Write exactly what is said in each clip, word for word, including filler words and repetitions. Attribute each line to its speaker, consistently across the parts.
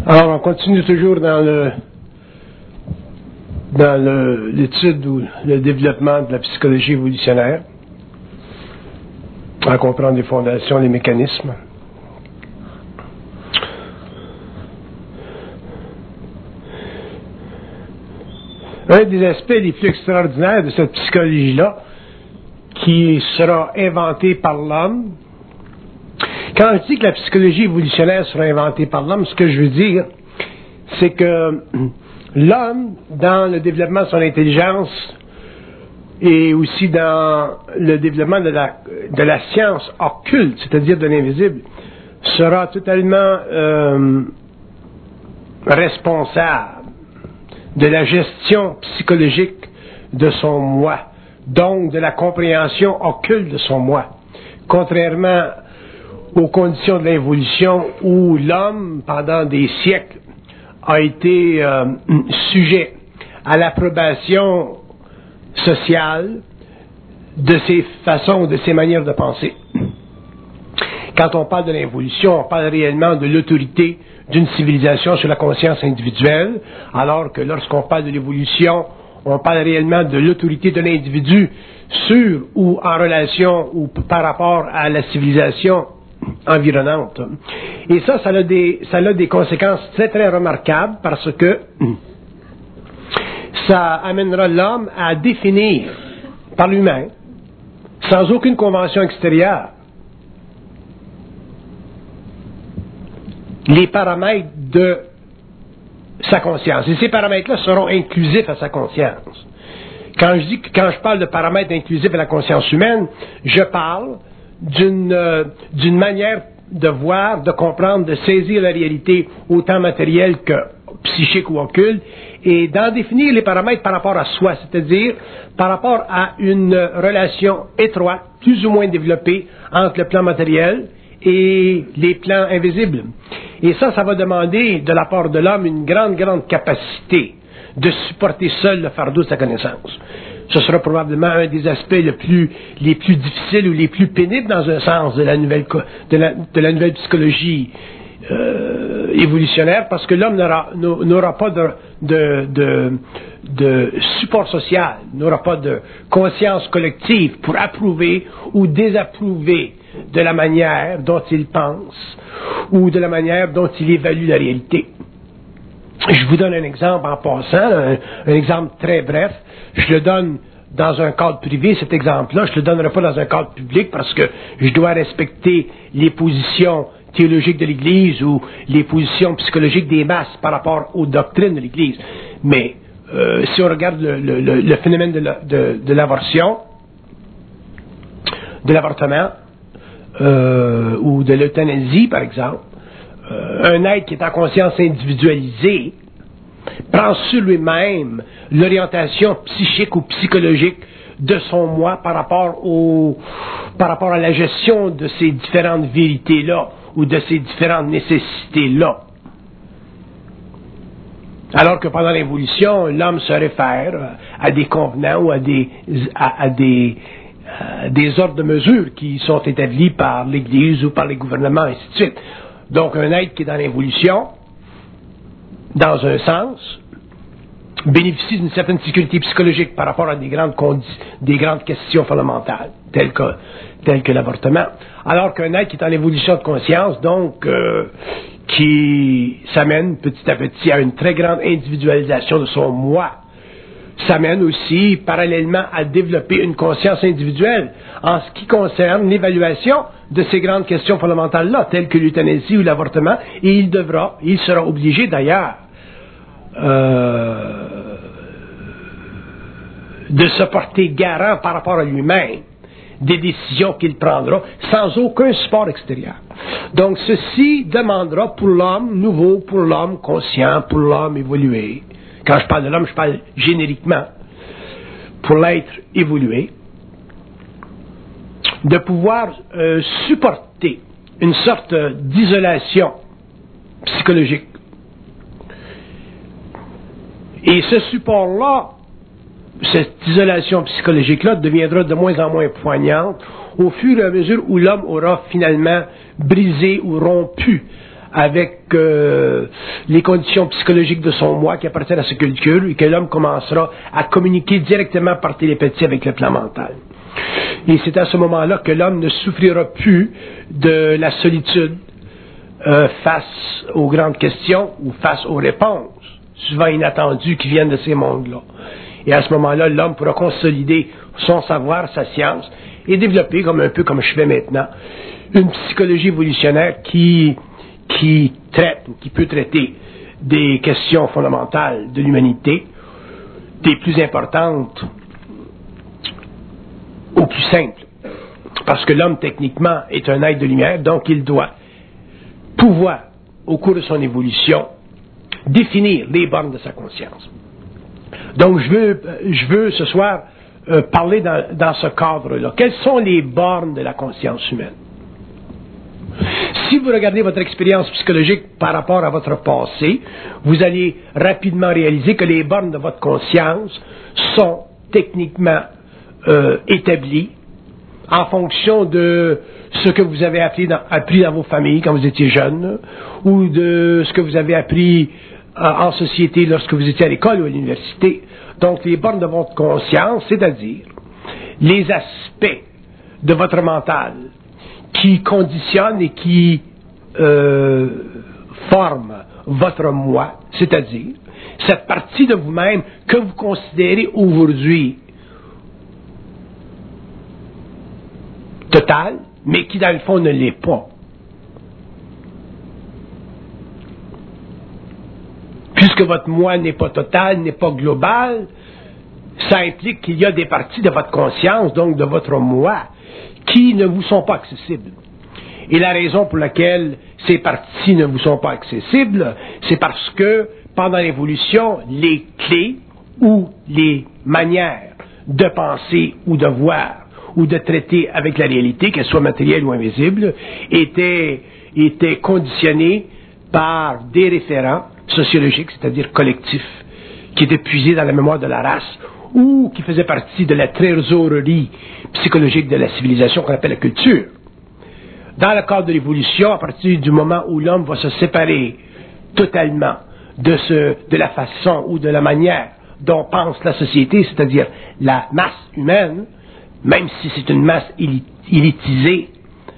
Speaker 1: Alors, on continue toujours dans le dans le, l'étude ou le développement de la psychologie évolutionnaire, à comprendre les fondations, les mécanismes. Un des aspects les plus extraordinaires de cette psychologie-là, qui sera inventée par l'homme. Quand je dis que la psychologie évolutionnaire sera inventée par l'homme, ce que je veux dire, c'est que l'homme, dans le développement de son intelligence et aussi dans le développement de la, de la science occulte, c'est-à-dire de l'invisible, sera totalement euh, responsable de la gestion psychologique de son moi, donc de la compréhension occulte de son moi. Contrairement aux conditions de l'évolution où l'homme, pendant des siècles, a été euh, sujet à l'approbation sociale de ses façons, de ses manières de penser. Quand on parle de l'évolution, on parle réellement de l'autorité d'une civilisation sur la conscience individuelle, alors que lorsqu'on parle de l'évolution, on parle réellement de l'autorité de l'individu sur ou en relation ou par rapport à la civilisation environnante. Et ça, ça a des, ça a des conséquences très très remarquables parce que ça amènera l'homme à définir par lui-même, sans aucune convention extérieure, les paramètres de sa conscience. Et ces paramètres-là seront inclusifs à sa conscience. Quand je dis que, quand je parle de paramètres inclusifs à la conscience humaine, je parle d'une, euh, d'une manière de voir, de comprendre, de saisir la réalité autant matérielle que psychique ou occulte, et d'en définir les paramètres par rapport à soi, c'est-à-dire par rapport à une relation étroite, plus ou moins développée, entre le plan matériel et les plans invisibles. Et ça, ça va demander de la part de l'homme une grande, grande capacité de supporter seul le fardeau de sa connaissance. Ce sera probablement un des aspects le plus, les plus difficiles ou les plus pénibles dans un sens de la nouvelle, de la, de la nouvelle psychologie euh, évolutionnaire, parce que l'homme n'aura, n'aura pas de, de, de, de support social, n'aura pas de conscience collective pour approuver ou désapprouver de la manière dont il pense ou de la manière dont il évalue la réalité. Je vous donne un exemple en passant, un, un exemple très bref. Je le donne dans un cadre privé, cet exemple-là. Je ne le donnerai pas dans un cadre public parce que je dois respecter les positions théologiques de l'Église ou les positions psychologiques des masses par rapport aux doctrines de l'Église. Mais euh, si on regarde le, le, le, le phénomène de, la, de, de l'avortion, de l'avortement, euh, ou de l'euthanasie, par exemple, euh, un être qui est en conscience individualisée prend sur lui-même l'orientation psychique ou psychologique de son moi par rapport au, par rapport à la gestion de ces différentes vérités-là ou de ces différentes nécessités-là. Alors que pendant l'évolution, l'homme se réfère à des convenants ou à des, à, à des, à des ordres de mesure qui sont établis par l'Église ou par les gouvernements, et ainsi de suite. Donc, un être qui est dans l'évolution, dans un sens, bénéficie d'une certaine sécurité psychologique par rapport à des grandes, condi- des grandes questions fondamentales, telles que, telles que l'avortement. Alors qu'un être qui est en évolution de conscience, donc, euh, qui s'amène petit à petit à une très grande individualisation de son moi, s'amène aussi parallèlement à développer une conscience individuelle en ce qui concerne l'évaluation de ces grandes questions fondamentales-là, telles que l'euthanasie ou l'avortement, et il devra, il sera obligé d'ailleurs, euh, de se porter garant par rapport à lui-même des décisions qu'il prendra sans aucun support extérieur. Donc ceci demandera pour l'homme nouveau, pour l'homme conscient, pour l'homme évolué. Quand je parle de l'homme, je parle génériquement. Pour l'être évolué, de pouvoir euh, supporter une sorte d'isolation psychologique. Et ce support-là, cette isolation psychologique-là deviendra de moins en moins poignante au fur et à mesure où l'homme aura finalement brisé ou rompu avec euh, les conditions psychologiques de son moi qui appartiennent à ce culture, et que l'homme commencera à communiquer directement par télépathie avec le plan mental. Et c'est à ce moment-là que l'homme ne souffrira plus de la solitude euh, face aux grandes questions ou face aux réponses, souvent inattendues, qui viennent de ces mondes-là. Et à ce moment-là, l'homme pourra consolider son savoir, sa science, et développer, comme un peu comme je fais maintenant, une psychologie évolutionnaire qui, qui traite, ou qui peut traiter des questions fondamentales de l'humanité, des plus importantes aux plus simples. Parce que l'homme, techniquement, est un être de lumière, donc il doit pouvoir, au cours de son évolution, définir les bornes de sa conscience. Donc, je veux, je veux ce soir euh, parler dans, dans ce cadre-là. Quelles sont les bornes de la conscience humaine? Si vous regardez votre expérience psychologique par rapport à votre passé, vous allez rapidement réaliser que les bornes de votre conscience sont techniquement euh, établies en fonction de ce que vous avez appris dans, appris dans vos familles quand vous étiez jeune, ou de ce que vous avez appris euh, en société lorsque vous étiez à l'école ou à l'université. Donc, les bornes de votre conscience, c'est-à-dire les aspects de votre mental qui conditionnent et qui euh, forment votre moi, c'est-à-dire cette partie de vous-même que vous considérez aujourd'hui totale, mais qui dans le fond ne l'est pas. Puisque votre moi n'est pas total, n'est pas global, ça implique qu'il y a des parties de votre conscience, donc de votre moi, qui ne vous sont pas accessibles. Et la raison pour laquelle ces parties ne vous sont pas accessibles, c'est parce que pendant l'évolution, les clés ou les manières de penser ou de voir ou de traiter avec la réalité, qu'elle soit matérielle ou invisible, étaient, étaient conditionnées par des référents sociologiques, c'est-à-dire collectifs, qui étaient puisés dans la mémoire de la race ou qui faisaient partie de la trésorerie psychologique de la civilisation qu'on appelle la culture. Dans le cadre de l'évolution, à partir du moment où l'homme va se séparer totalement de, ce, de la façon ou de la manière dont pense la société, c'est-à-dire la masse humaine, même si c'est une masse élitisée,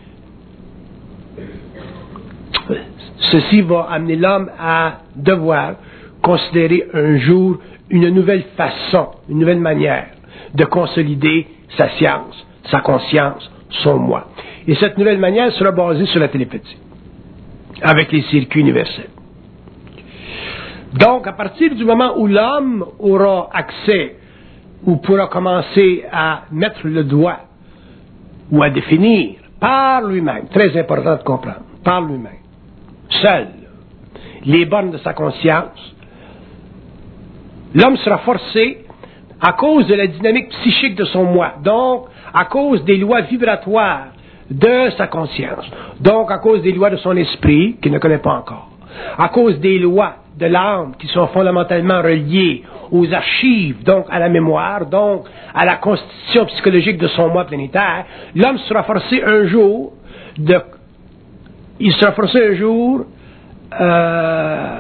Speaker 1: ceci va amener l'homme à devoir considérer un jour une nouvelle façon, une nouvelle manière de consolider sa science, sa conscience, son moi. Et cette nouvelle manière sera basée sur la télépathie, avec les circuits universels. Donc, à partir du moment où l'homme aura accès ou pourra commencer à mettre le doigt ou à définir par lui-même, très important de comprendre, par lui-même, seul, les bornes de sa conscience, l'homme sera forcé, à cause de la dynamique psychique de son moi, donc à cause des lois vibratoires de sa conscience, donc à cause des lois de son esprit, qu'il ne connaît pas encore, à cause des lois de l'âme qui sont fondamentalement reliées aux archives, donc à la mémoire, donc à la constitution psychologique de son moi planétaire, l'homme sera forcé un jour de... Il sera forcé un jour euh,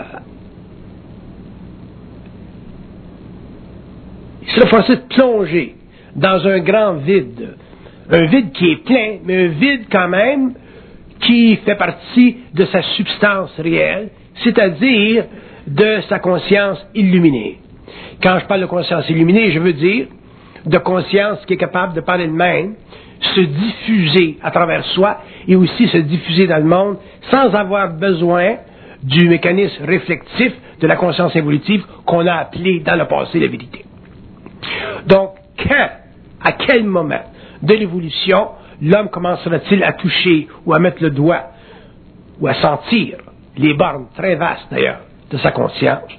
Speaker 1: il sera forcé de plonger dans un grand vide. Un vide qui est plein, mais un vide quand même qui fait partie de sa substance réelle, c'est-à-dire de sa conscience illuminée. Quand je parle de conscience illuminée, je veux dire de conscience qui est capable de par elle-même se diffuser à travers soi et aussi se diffuser dans le monde sans avoir besoin du mécanisme réflectif de la conscience évolutive qu'on a appelé dans le passé la vérité. Donc, quand, à quel moment de l'évolution, l'homme commencera-t-il à toucher ou à mettre le doigt ou à sentir les bornes très vastes d'ailleurs de sa conscience?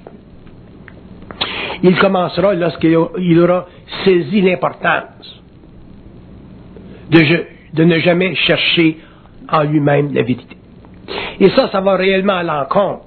Speaker 1: Il commencera lorsqu'il aura saisi l'importance de, de ne jamais chercher en lui-même la vérité. Et ça, ça va réellement à l'encontre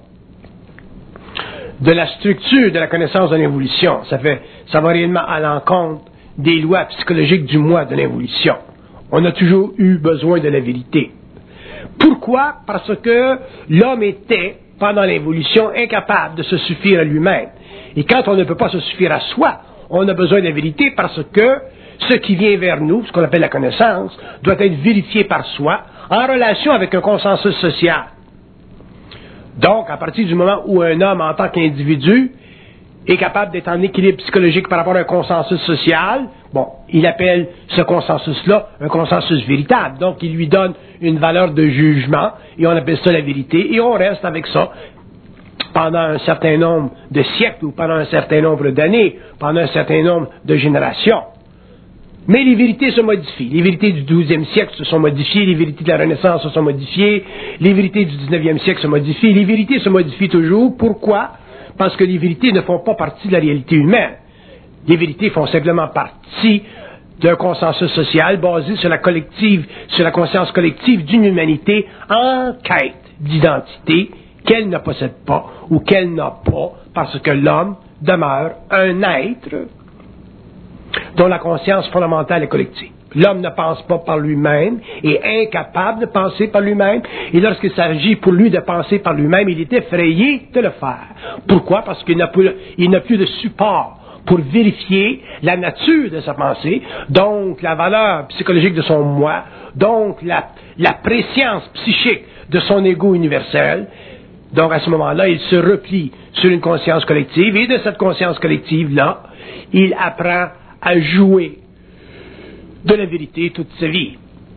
Speaker 1: de la structure de la connaissance de l'évolution. Ça fait, ça va réellement à l'encontre des lois psychologiques du moi de l'évolution. On a toujours eu besoin de la vérité. Pourquoi? Parce que l'homme était, pendant l'évolution, incapable de se suffire à lui-même. Et quand on ne peut pas se suffire à soi, on a besoin de la vérité parce que ce qui vient vers nous, ce qu'on appelle la connaissance, doit être vérifié par soi en relation avec un consensus social. Donc, à partir du moment où un homme, en tant qu'individu, est capable d'être en équilibre psychologique par rapport à un consensus social, bon, il appelle ce consensus-là un consensus véritable. Donc, il lui donne une valeur de jugement, et on appelle ça la vérité, et on reste avec ça pendant un certain nombre de siècles, ou pendant un certain nombre d'années, pendant un certain nombre de générations. Mais les vérités se modifient. Les vérités du douzième siècle se sont modifiées, les vérités de la Renaissance se sont modifiées, les vérités du dix-neuvième siècle se modifient, les vérités se modifient toujours. Pourquoi? Parce que les vérités ne font pas partie de la réalité humaine. Les vérités font simplement partie d'un consensus social basé sur la collective, sur la conscience collective d'une humanité en quête d'identité qu'elle ne possède pas ou qu'elle n'a pas parce que l'homme demeure un être dont la conscience fondamentale est collective. L'homme ne pense pas par lui-même, est incapable de penser par lui-même, et lorsqu'il s'agit pour lui de penser par lui-même, il est effrayé de le faire. Pourquoi? Parce qu'il n'a plus, il n'a plus de support pour vérifier la nature de sa pensée, donc la valeur psychologique de son moi, donc la, la préscience psychique de son ego universel. Donc à ce moment-là, il se replie sur une conscience collective, et de cette conscience collective-là, il apprend à jouer de la vérité toute sa vie.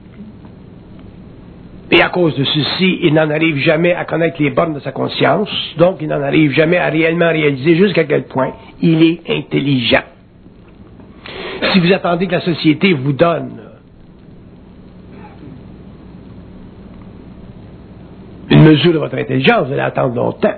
Speaker 1: Et à cause de ceci, il n'en arrive jamais à connaître les bornes de sa conscience, donc il n'en arrive jamais à réellement réaliser jusqu'à quel point il est intelligent. Si vous attendez que la société vous donne une mesure de votre intelligence, vous allez attendre longtemps.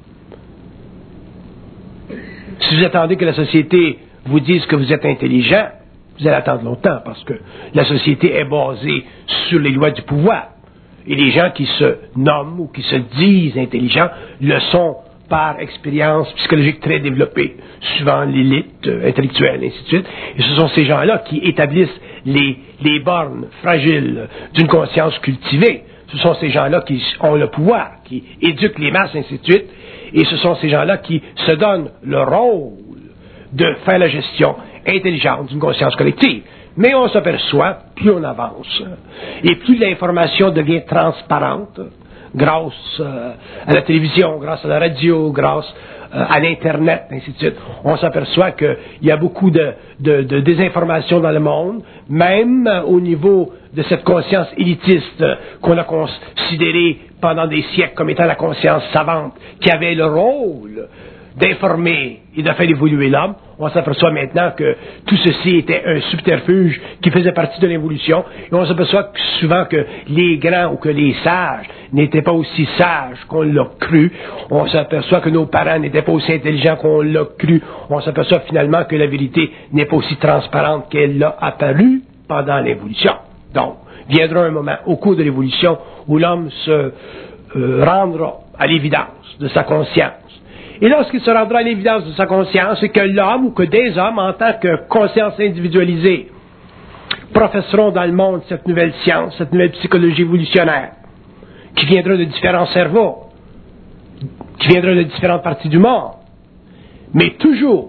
Speaker 1: Si vous attendez que la société vous dise que vous êtes intelligent, vous allez attendre longtemps parce que la société est basée sur les lois du pouvoir. Et les gens qui se nomment ou qui se disent intelligents le sont par expérience psychologique très développée, suivant l'élite euh, intellectuelle, ainsi de suite. Et ce sont ces gens-là qui établissent les, les bornes fragiles d'une conscience cultivée. Ce sont ces gens-là qui ont le pouvoir, qui éduquent les masses, ainsi de suite. Et ce sont ces gens-là qui se donnent le rôle de faire la gestion intelligente d'une conscience collective. Mais on s'aperçoit, plus on avance, et plus l'information devient transparente, grâce euh, à la télévision, grâce à la radio, grâce euh, à l'Internet, ainsi de suite. On s'aperçoit qu'il y a beaucoup de, de, de désinformation dans le monde, même euh, au niveau de cette conscience élitiste euh, qu'on a considérée pendant des siècles comme étant la conscience savante, qui avait le rôle d'informer et de faire évoluer l'homme. On s'aperçoit maintenant que tout ceci était un subterfuge qui faisait partie de l'évolution, et on s'aperçoit souvent que les grands ou que les sages n'étaient pas aussi sages qu'on l'a cru. On s'aperçoit que nos parents n'étaient pas aussi intelligents qu'on l'a cru. On s'aperçoit finalement que la vérité n'est pas aussi transparente qu'elle l'a apparu pendant l'évolution. Donc, viendra un moment au cours de l'évolution où l'homme se euh, rendra à l'évidence de sa conscience. Et lorsqu'il se rendra à l'évidence de sa conscience, c'est que l'homme ou que des hommes, en tant que conscience individualisée, professeront dans le monde cette nouvelle science, cette nouvelle psychologie évolutionnaire, qui viendra de différents cerveaux, qui viendra de différentes parties du monde, mais toujours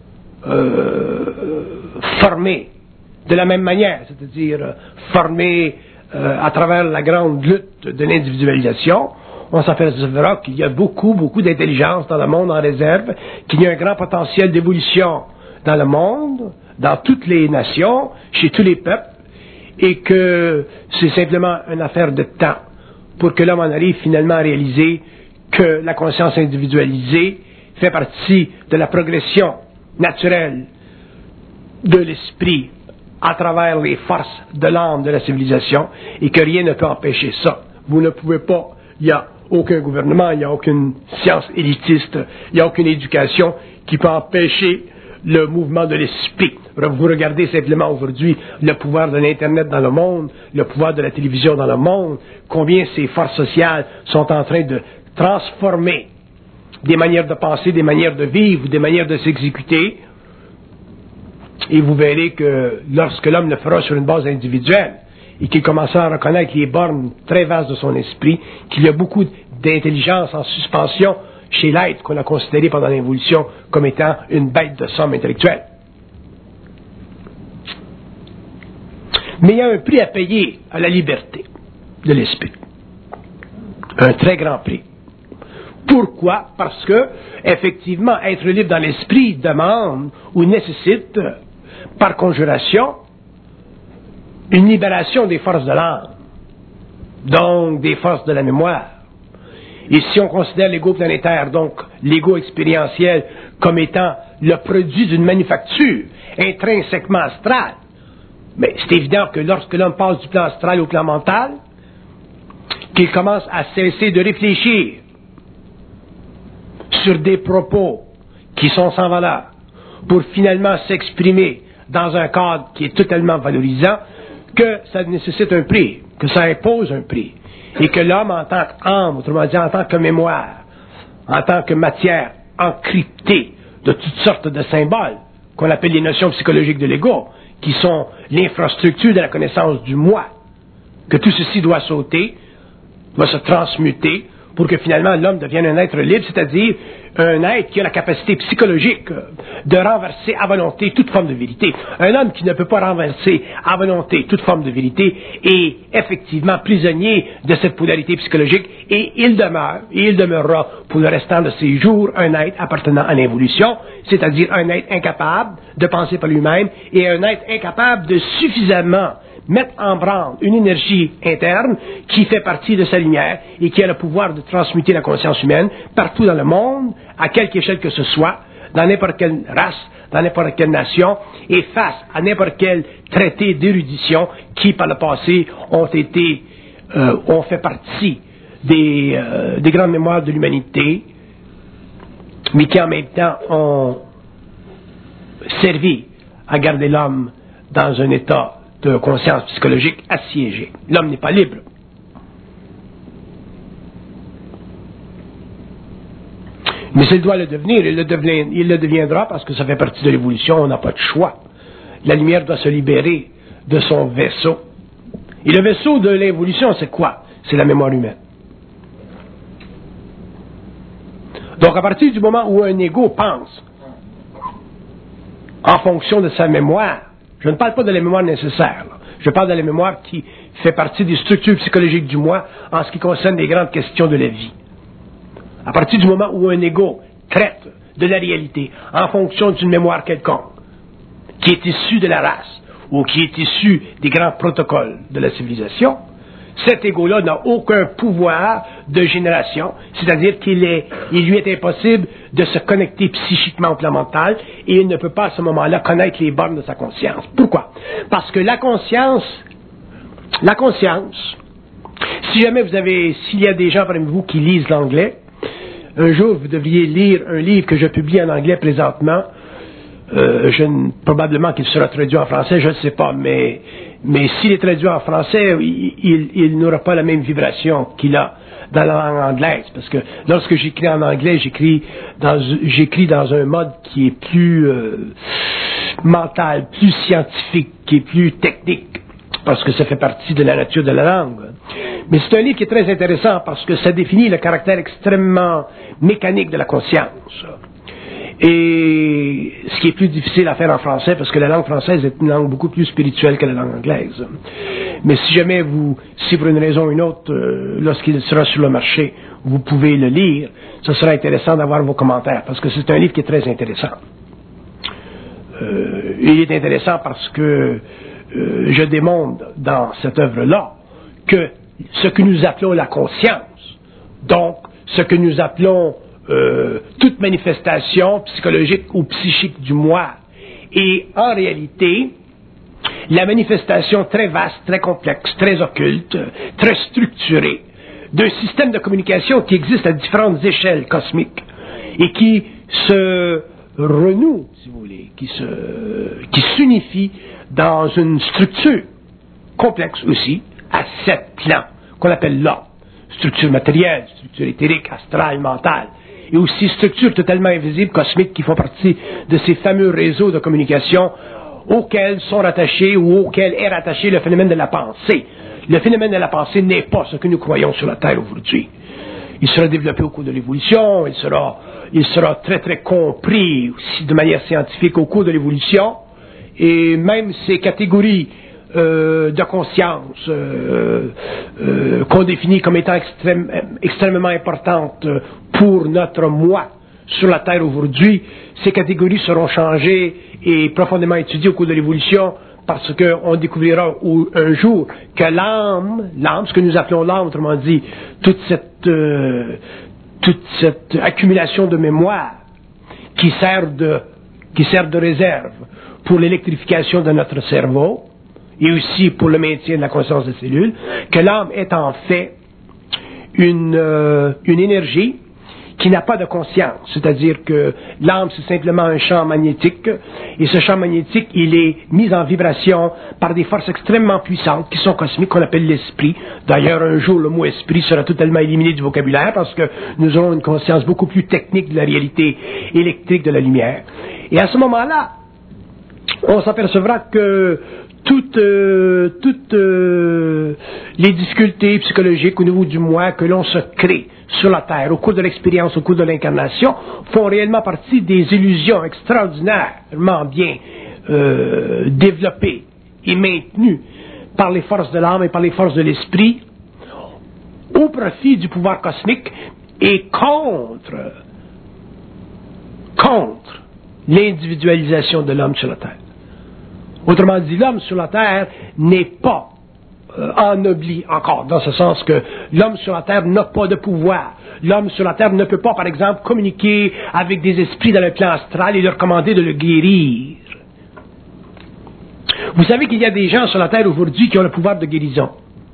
Speaker 1: euh, formés de la même manière, c'est-à-dire euh, formés euh, à travers la grande lutte de l'individualisation. On s'apercevra qu'il y a beaucoup, beaucoup d'intelligence dans le monde en réserve, qu'il y a un grand potentiel d'évolution dans le monde, dans toutes les nations, chez tous les peuples, et que c'est simplement une affaire de temps pour que l'homme en arrive finalement à réaliser que la conscience individualisée fait partie de la progression naturelle de l'esprit à travers les forces de l'âme de la civilisation, et que rien ne peut empêcher ça. Vous ne pouvez pas, il y a aucun gouvernement, il n'y a aucune science élitiste, il n'y a aucune éducation qui peut empêcher le mouvement de l'esprit. Vous regardez simplement aujourd'hui le pouvoir de l'Internet dans le monde, le pouvoir de la télévision dans le monde, combien ces forces sociales sont en train de transformer des manières de penser, des manières de vivre, des manières de s'exécuter. Et vous verrez que lorsque l'homme le fera sur une base individuelle, et qu'il commença à reconnaître les bornes très vastes de son esprit, qu'il y a beaucoup d'intelligence en suspension chez l'être qu'on a considéré pendant l'évolution comme étant une bête de somme intellectuelle. Mais il y a un prix à payer à la liberté de l'esprit. Un très grand prix. Pourquoi? Parce que, effectivement, être libre dans l'esprit demande ou nécessite, par conjuration, une libération des forces de l'âme, donc des forces de la mémoire. Et si on considère l'ego planétaire, donc l'ego expérientiel, comme étant le produit d'une manufacture intrinsèquement astrale, mais c'est évident que lorsque l'homme passe du plan astral au plan mental, qu'il commence à cesser de réfléchir sur des propos qui sont sans valeur, pour finalement s'exprimer dans un cadre qui est totalement valorisant, que ça nécessite un prix, que ça impose un prix, et que l'homme en tant qu'âme, autrement dit en tant que mémoire, en tant que matière encryptée de toutes sortes de symboles, qu'on appelle les notions psychologiques de l'ego, qui sont l'infrastructure de la connaissance du moi, que tout ceci doit sauter, doit se transmuter, pour que finalement l'homme devienne un être libre, c'est-à-dire un être qui a la capacité psychologique de renverser à volonté toute forme de vérité. Un homme qui ne peut pas renverser à volonté toute forme de vérité est effectivement prisonnier de cette polarité psychologique, et il demeure, et il demeurera pour le restant de ses jours un être appartenant à l'évolution, c'est-à-dire un être incapable de penser par lui-même et un être incapable de suffisamment mettre en branle une énergie interne qui fait partie de sa lumière et qui a le pouvoir de transmuter la conscience humaine partout dans le monde, à quelque échelle que ce soit, dans n'importe quelle race, dans n'importe quelle nation, et face à n'importe quel traité d'érudition qui, par le passé, ont été, euh, ont fait partie des, euh, des grandes mémoires de l'humanité, mais qui en même temps ont servi à garder l'homme dans un état de conscience psychologique assiégée. L'homme n'est pas libre. Mais s'il doit le devenir, il le, devient, il le deviendra parce que ça fait partie de l'évolution, on n'a pas de choix. La lumière doit se libérer de son vaisseau. Et le vaisseau de l'évolution, c'est quoi? C'est la mémoire humaine. Donc à partir du moment où un ego pense en fonction de sa mémoire, je ne parle pas de la mémoire nécessaire, là. Je parle de la mémoire qui fait partie des structures psychologiques du moi en ce qui concerne les grandes questions de la vie. À partir du moment où un ego traite de la réalité en fonction d'une mémoire quelconque, qui est issue de la race ou qui est issue des grands protocoles de la civilisation, cet ego-là n'a aucun pouvoir de génération, c'est-à-dire qu'il est, il lui est impossible de se connecter psychiquement au plan mental et il ne peut pas à ce moment-là connaître les bornes de sa conscience. Pourquoi? Parce que la conscience, la conscience, si jamais vous avez, s'il y a des gens parmi vous qui lisent l'anglais, un jour vous devriez lire un livre que je publie en anglais présentement. Euh, je, probablement qu'il sera traduit en français, je ne sais pas, mais, mais s'il est traduit en français, il, il, il n'aura pas la même vibration qu'il a dans la langue anglaise, parce que lorsque j'écris en anglais, j'écris dans, j'écris dans un mode qui est plus euh, mental, plus scientifique, qui est plus technique, parce que ça fait partie de la nature de la langue. Mais c'est un livre qui est très intéressant parce que ça définit le caractère extrêmement mécanique de la conscience. Et ce qui est plus difficile à faire en français, parce que la langue française est une langue beaucoup plus spirituelle que la langue anglaise. Mais si jamais vous, si pour une raison ou une autre, euh, lorsqu'il sera sur le marché, vous pouvez le lire, ce sera intéressant d'avoir vos commentaires, parce que c'est un livre qui est très intéressant. Euh, il est intéressant parce que euh, je démontre dans cette œuvre-là que ce que nous appelons la conscience, donc ce que nous appelons Euh, toute manifestation psychologique ou psychique du moi est en réalité la manifestation très vaste, très complexe, très occulte, très structurée d'un système de communication qui existe à différentes échelles cosmiques et qui se renoue, si vous voulez, qui se, qui s'unifie dans une structure complexe aussi à sept plans qu'on appelle l'ordre. Structure matérielle, structure éthérique, astrale, mentale. Et aussi structures totalement invisibles, cosmiques, qui font partie de ces fameux réseaux de communication auxquels sont rattachés ou auxquels est rattaché le phénomène de la pensée. Le phénomène de la pensée n'est pas ce que nous croyons sur la Terre aujourd'hui. Il sera développé au cours de l'évolution, il sera, il sera très très compris aussi de manière scientifique au cours de l'évolution, et même ces catégories euh, de conscience euh, euh, qu'on définit comme étant extrême, extrêmement importantes pour notre moi sur la Terre aujourd'hui, ces catégories seront changées et profondément étudiées au cours de l'évolution, parce qu'on découvrira un jour que l'âme, l'âme, ce que nous appelons l'âme, autrement dit, toute cette, euh, toute cette accumulation de mémoire qui sert de, qui sert de réserve pour l'électrification de notre cerveau et aussi pour le maintien de la conscience des cellules, que l'âme est en fait une, euh, une énergie qui n'a pas de conscience, c'est-à-dire que l'âme c'est simplement un champ magnétique, et ce champ magnétique il est mis en vibration par des forces extrêmement puissantes qui sont cosmiques, qu'on appelle l'esprit. D'ailleurs un jour le mot esprit sera totalement éliminé du vocabulaire parce que nous aurons une conscience beaucoup plus technique de la réalité électrique de la lumière. Et à ce moment-là, on s'apercevra que toutes, euh, toutes euh, les difficultés psychologiques au niveau du moi que l'on se crée sur la Terre, au cours de l'expérience, au cours de l'incarnation, font réellement partie des illusions extraordinairement bien euh, développées et maintenues par les forces de l'âme et par les forces de l'esprit, au profit du pouvoir cosmique et contre, contre l'individualisation de l'homme sur la Terre. Autrement dit, l'homme sur la Terre n'est pas euh, ennobli encore, dans ce sens que l'homme sur la Terre n'a pas de pouvoir. L'homme sur la Terre ne peut pas, par exemple, communiquer avec des esprits dans le plan astral et leur commander de le guérir. Vous savez qu'il y a des gens sur la Terre aujourd'hui qui ont le pouvoir de guérison.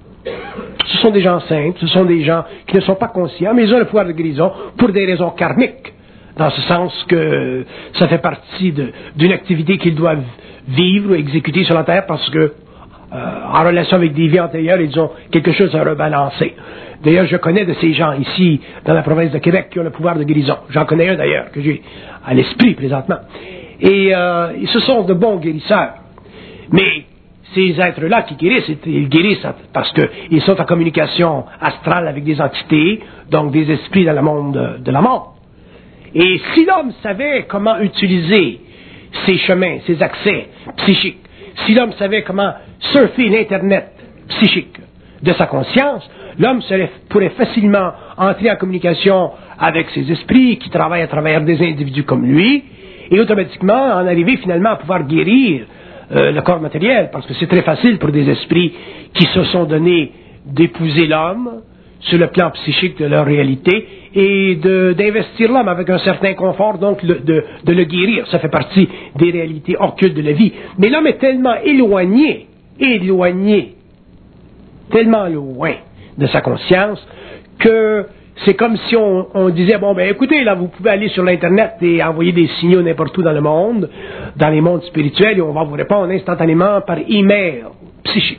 Speaker 1: Ce sont des gens simples, ce sont des gens qui ne sont pas conscients, mais ils ont le pouvoir de guérison pour des raisons karmiques, dans ce sens que ça fait partie de, d'une activité qu'ils doivent vivre ou exécuter sur la Terre parce que, euh, en relation avec des vies antérieures, ils ont quelque chose à rebalancer. D'ailleurs, je connais de ces gens ici, dans la province de Québec, qui ont le pouvoir de guérison. J'en connais un d'ailleurs, que j'ai à l'esprit présentement. Et euh, ce sont de bons guérisseurs. Mais ces êtres-là qui guérissent, ils guérissent parce qu'ils sont en communication astrale avec des entités, donc des esprits dans le monde de la mort. Et si l'homme savait comment utiliser ces chemins, ces accès psychiques, si l'homme savait comment surfer l'Internet psychique de sa conscience, l'homme serait, pourrait facilement entrer en communication avec ses esprits qui travaillent à travers des individus comme lui, et automatiquement en arriver finalement à pouvoir guérir euh, le corps matériel, parce que c'est très facile pour des esprits qui se sont donnés d'épouser l'homme sur le plan psychique de leur réalité et de, d'investir l'homme avec un certain confort, donc le, de, de le guérir. Ça fait partie des réalités occultes de la vie. Mais l'homme est tellement éloigné, éloigné, tellement loin de sa conscience que c'est comme si on, on disait, bon ben écoutez, là vous pouvez aller sur l'Internet et envoyer des signaux n'importe où dans le monde, dans les mondes spirituels, et on va vous répondre instantanément par email psychique.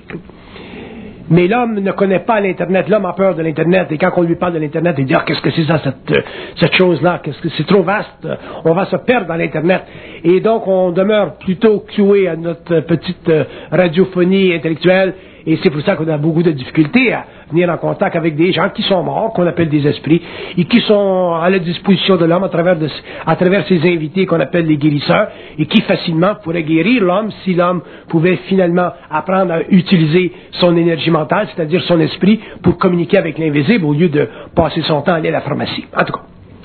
Speaker 1: Mais l'homme ne connaît pas l'Internet, l'homme a peur de l'Internet, et quand on lui parle de l'Internet, il dit, ah, qu'est-ce que c'est ça, cette, cette chose-là, qu'est-ce que c'est trop vaste, on va se perdre dans l'Internet. Et donc, on demeure plutôt cloué à notre petite radiophonie intellectuelle, et c'est pour ça qu'on a beaucoup de difficultés à venir en contact avec des gens qui sont morts, qu'on appelle des esprits, et qui sont à la disposition de l'homme à travers, de, à travers ces invités qu'on appelle les guérisseurs, et qui facilement pourraient guérir l'homme si l'homme pouvait finalement apprendre à utiliser son énergie mentale, c'est-à-dire son esprit, pour communiquer avec l'invisible au lieu de passer son temps à aller à la pharmacie. En tout cas,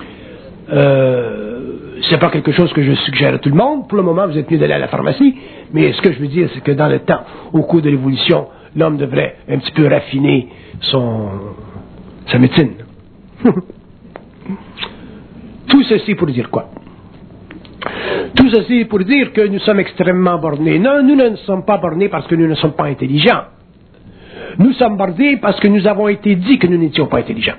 Speaker 1: euh, c'est pas quelque chose que je suggère à tout le monde. Pour le moment, vous êtes mieux d'aller à la pharmacie, mais ce que je veux dire, c'est que dans le temps, au cours de l'évolution, l'homme devrait un petit peu raffiner son, sa médecine. Tout ceci pour dire quoi? Tout ceci pour dire que nous sommes extrêmement bornés. Non, nous ne sommes pas bornés parce que nous ne sommes pas intelligents. Nous sommes bornés parce que nous avons été dit que nous n'étions pas intelligents.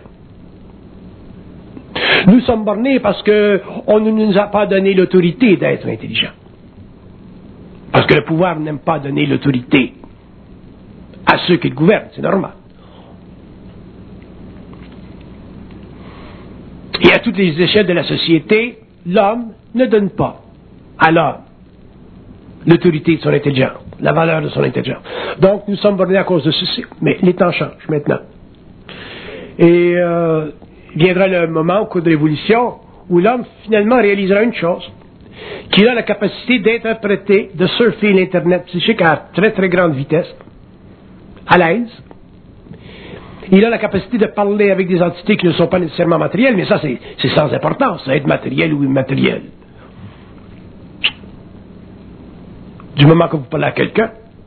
Speaker 1: Nous sommes bornés parce qu'on ne nous a pas donné l'autorité d'être intelligents. Parce que le pouvoir n'aime pas donner l'autorité à ceux qui le gouvernent, c'est normal. Et à toutes les échelles de la société, l'homme ne donne pas à l'homme l'autorité de son intelligence. la valeur de son intelligence. Donc, nous sommes bornés à cause de ceci. Mais les temps changent maintenant. Et euh, viendra le moment au cours de l'évolution où l'homme finalement réalisera une chose, qu'il a la capacité d'interpréter, de surfer l'Internet psychique à très très grande vitesse, à l'aise. Il a la capacité de parler avec des entités qui ne sont pas nécessairement matérielles, mais ça c'est, c'est sans importance, ça être matériel ou immatériel. Du moment que vous parlez à quelqu'un.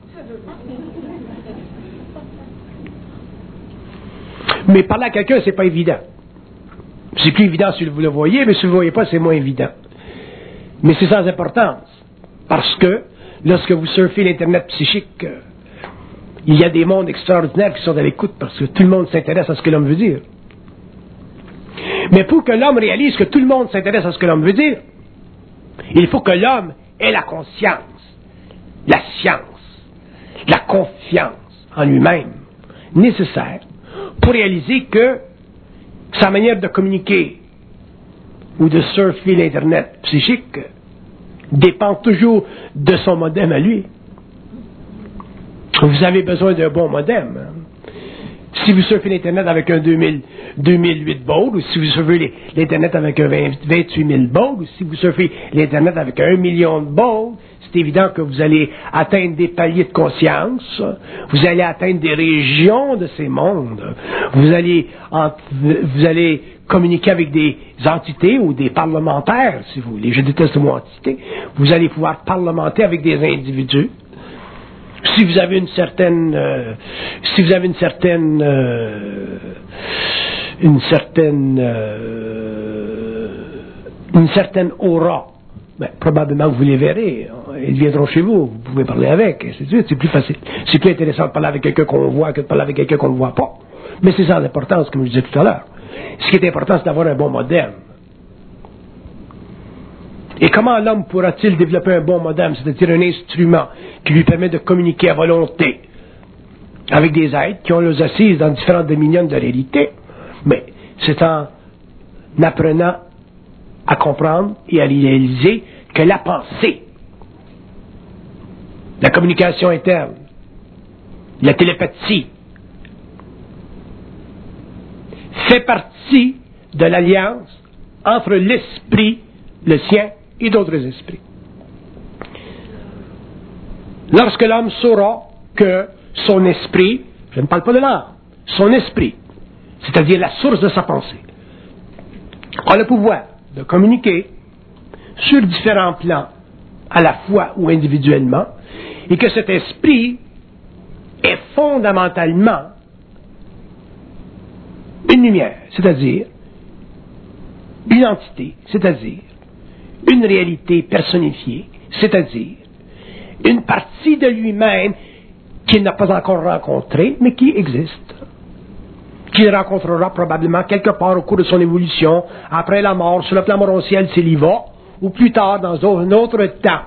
Speaker 1: Mais parler à quelqu'un, c'est pas évident. C'est plus évident si vous le voyez, mais si vous ne le voyez pas, c'est moins évident. Mais c'est sans importance. Parce que, lorsque vous surfez l'Internet psychique, euh, il y a des mondes extraordinaires qui sont à l'écoute parce que tout le monde s'intéresse à ce que l'homme veut dire. Mais pour que l'homme réalise que tout le monde s'intéresse à ce que l'homme veut dire, il faut que l'homme ait la conscience, la science, la confiance en lui-même nécessaire pour réaliser que sa manière de communiquer ou de surfer l'Internet psychique dépend toujours de son modem à lui. Vous avez besoin d'un bon modem. Si vous surfez l'Internet avec un deux mille, deux mille huit baud, ou si vous surfez l'Internet avec un vingt-huit mille baud, ou si vous surfez l'Internet avec un million de baud, c'est évident que vous allez atteindre des paliers de conscience, vous allez atteindre des régions de ces mondes, vous allez, vous allez communiquer avec des entités ou des parlementaires, si vous voulez. Je déteste le mot entité. Vous allez pouvoir parlementer avec des individus. Si vous avez une certaine, euh, si vous avez une certaine, euh, une certaine, euh, une certaine aura, ben, probablement que vous les verrez. Ils viendront chez vous. Vous pouvez parler avec. Et c'est, c'est plus facile. C'est plus intéressant de parler avec quelqu'un qu'on voit que de parler avec quelqu'un qu'on ne voit pas. Mais c'est sans importance, comme je disais tout à l'heure. Ce qui est important, c'est d'avoir un bon modem. Et comment l'homme pourra-t-il développer un bon modem, c'est-à-dire un instrument qui lui permet de communiquer à volonté avec des êtres qui ont leurs assises dans différents dominions de réalité? Mais c'est en apprenant à comprendre et à réaliser que la pensée, la communication interne, la télépathie, fait partie de l'alliance entre l'esprit, le sien, et d'autres esprits. Lorsque l'homme saura que son esprit, je ne parle pas de l'âme, son esprit, c'est-à-dire la source de sa pensée, a le pouvoir de communiquer sur différents plans, à la fois ou individuellement, et que cet esprit est fondamentalement une lumière, c'est-à-dire une entité, c'est-à-dire une réalité personnifiée, c'est-à-dire une partie de lui-même qu'il n'a pas encore rencontrée, mais qui existe, qu'il rencontrera probablement quelque part au cours de son évolution, après la mort, sur le plan morontiel s'il y va, ou plus tard dans un autre temps,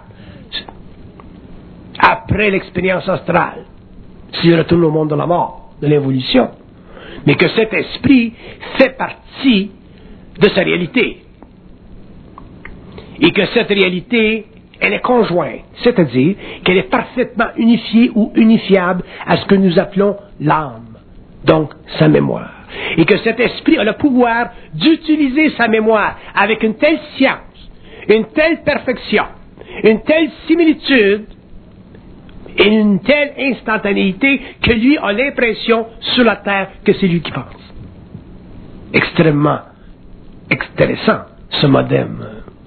Speaker 1: après l'expérience astrale, s'il retourne au monde de la mort, de l'évolution. Mais que cet esprit fait partie de sa réalité. Et que cette réalité, elle est conjointe, c'est-à-dire qu'elle est parfaitement unifiée ou unifiable à ce que nous appelons l'âme, donc sa mémoire. Et que cet esprit a le pouvoir d'utiliser sa mémoire avec une telle science, une telle perfection, une telle similitude et une telle instantanéité que lui a l'impression sur la terre que c'est lui qui pense. Extrêmement intéressant, ce modem.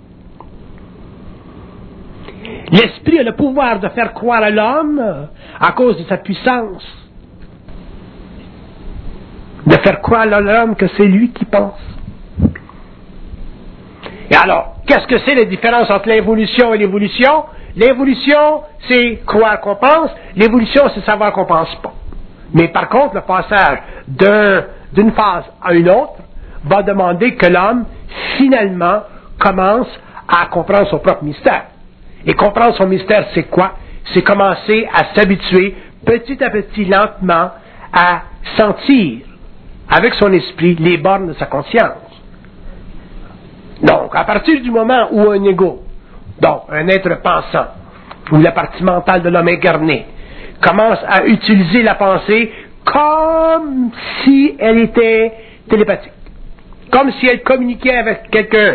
Speaker 1: L'esprit a le pouvoir de faire croire à l'homme, à cause de sa puissance, de faire croire à l'homme que c'est lui qui pense. Et alors, qu'est-ce que c'est la différence entre l'involution et l'évolution? L'évolution, c'est croire qu'on pense. L'évolution, c'est savoir qu'on pense pas. Mais par contre, le passage d'un, d'une phase à une autre va demander que l'homme, finalement, commence à comprendre son propre mystère. Et comprendre son mystère, c'est quoi? C'est commencer à s'habituer, petit à petit, lentement, à sentir, avec son esprit, les bornes de sa conscience. Donc, à partir du moment où un ego, donc un être pensant, ou la partie mentale de l'homme incarné, commence à utiliser la pensée comme si elle était télépathique, comme si elle communiquait avec quelqu'un,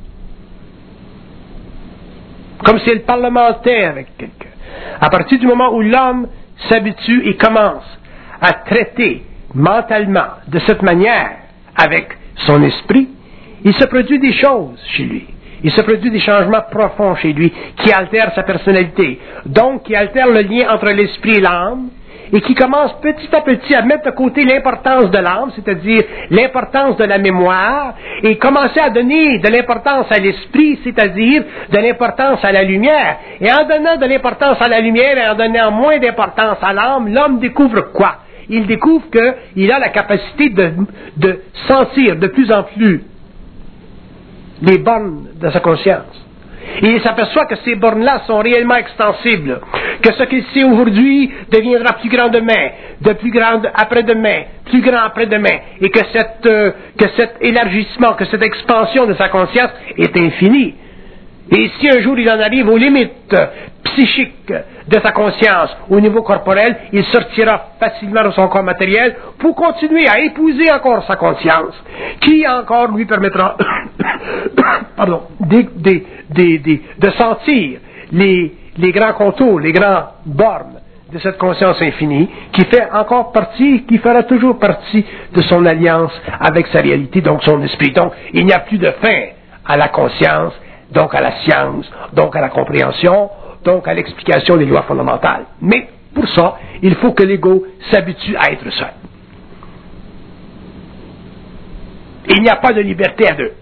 Speaker 1: comme si elle parlementait avec quelqu'un. À partir du moment où l'homme s'habitue et commence à traiter mentalement de cette manière avec son esprit, il se produit des choses chez lui. Il se produit des changements profonds chez lui qui altèrent sa personnalité, donc qui altèrent le lien entre l'esprit et l'âme, et qui commence petit à petit à mettre de côté l'importance de l'âme, c'est-à-dire l'importance de la mémoire, et commencer à donner de l'importance à l'esprit, c'est-à-dire de l'importance à la lumière. Et en donnant de l'importance à la lumière et en donnant moins d'importance à l'âme, l'homme découvre quoi? Il découvre qu'il a la capacité de, de sentir de plus en plus les bornes de sa conscience. Et il s'aperçoit que ces bornes-là sont réellement extensibles, que ce qu'il sait aujourd'hui deviendra plus grand demain, de plus grand après-demain, plus grand après-demain, et que, cette, euh, que cet élargissement, que cette expansion de sa conscience est infinie. Et si un jour il en arrive aux limites psychiques de sa conscience, au niveau corporel, il sortira facilement de son corps matériel pour continuer à épouser encore sa conscience, qui encore lui permettra pardon, des, des, des, des, de sentir les, les grands contours, les grands bornes de cette conscience infinie, qui fait encore partie, qui fera toujours partie de son alliance avec sa réalité, donc son esprit. Donc, il n'y a plus de fin à la conscience, donc à la science, donc à la compréhension, donc à l'explication des lois fondamentales. Mais pour ça, il faut que l'ego s'habitue à être seul. Il n'y a pas de liberté à deux.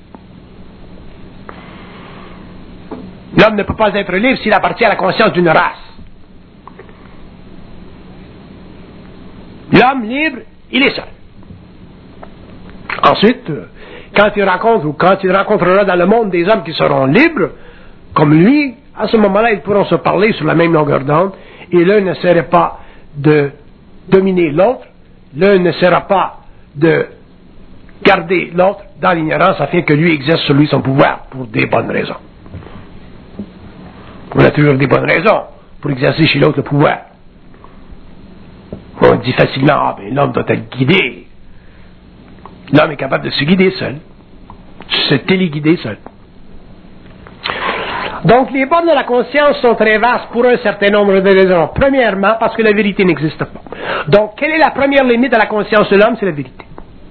Speaker 1: L'homme ne peut pas être libre s'il appartient à la conscience d'une race. L'homme libre, il est seul. Ensuite, quand il rencontre ou quand il rencontrera dans le monde des hommes qui seront libres, comme lui, à ce moment-là, ils pourront se parler sur la même longueur d'onde, et l'un n'essaierait pas de dominer l'autre, l'un n'essaiera pas de garder l'autre dans l'ignorance afin que lui exerce sur lui son pouvoir pour des bonnes raisons. On a toujours des bonnes raisons pour exercer chez l'autre le pouvoir. On dit facilement, ah ben l'homme doit être guidé. L'homme est capable de se guider seul, se téléguider seul. Donc les bornes de la conscience sont très vastes pour un certain nombre de raisons. Premièrement, parce que la vérité n'existe pas. Donc quelle est la première limite à la conscience de l'homme? C'est la vérité.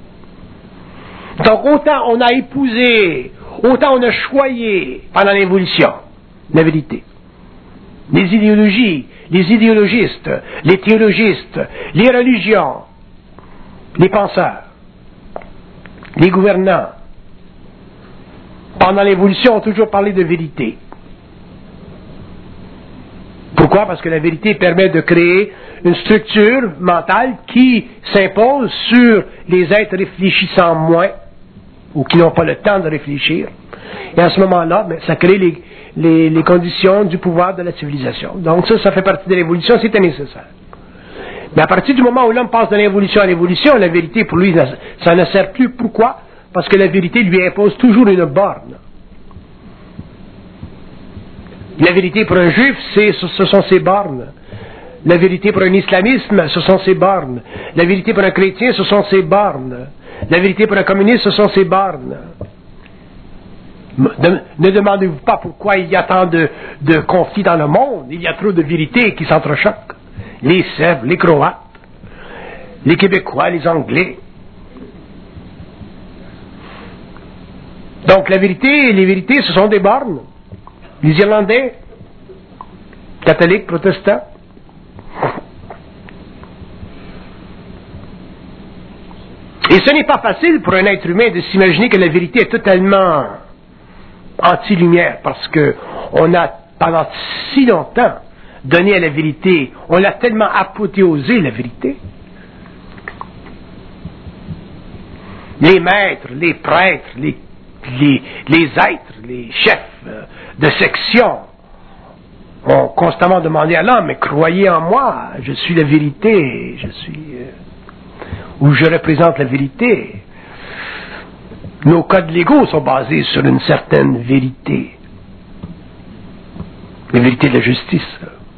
Speaker 1: Donc autant on a épousé, autant on a choyé pendant l'évolution la vérité. Les idéologies, les idéologistes, les théologistes, les religions, les penseurs, les gouvernants, pendant l'évolution, ont toujours parlé de vérité. Pourquoi? Parce que la vérité permet de créer une structure mentale qui s'impose sur les êtres réfléchissant moins, ou qui n'ont pas le temps de réfléchir. Et à ce moment-là, ben, ça crée les, les, les conditions du pouvoir de la civilisation. Donc ça, ça fait partie de l'évolution, c'était nécessaire. Mais à partir du moment où l'homme passe de l'évolution à l'évolution, la vérité pour lui, ça ne sert plus. Pourquoi? Parce que la vérité lui impose toujours une borne. La vérité pour un juif, c'est, ce sont ses bornes. La vérité pour un islamisme, ce sont ses bornes. La vérité pour un chrétien, ce sont ses bornes. La vérité pour un communiste, ce sont ses bornes. De, ne demandez-vous pas pourquoi il y a tant de, de conflits dans le monde. Il y a trop de vérités qui s'entrechoquent. Les Sèvres, les Croates, les Québécois, les Anglais. Donc la vérité, les vérités, ce sont des bornes. Les Irlandais, catholiques, protestants. Et ce n'est pas facile pour un être humain de s'imaginer que la vérité est totalement anti-lumière, parce que on a pendant si longtemps donné à la vérité, on a tellement apothéosé la vérité. Les maîtres, les prêtres, les, les, les êtres, les chefs de section ont constamment demandé à l'homme, mais croyez en moi, je suis la vérité, je suis, euh, ou je représente la vérité. Nos codes légaux sont basés sur une certaine vérité. la vérité de la justice.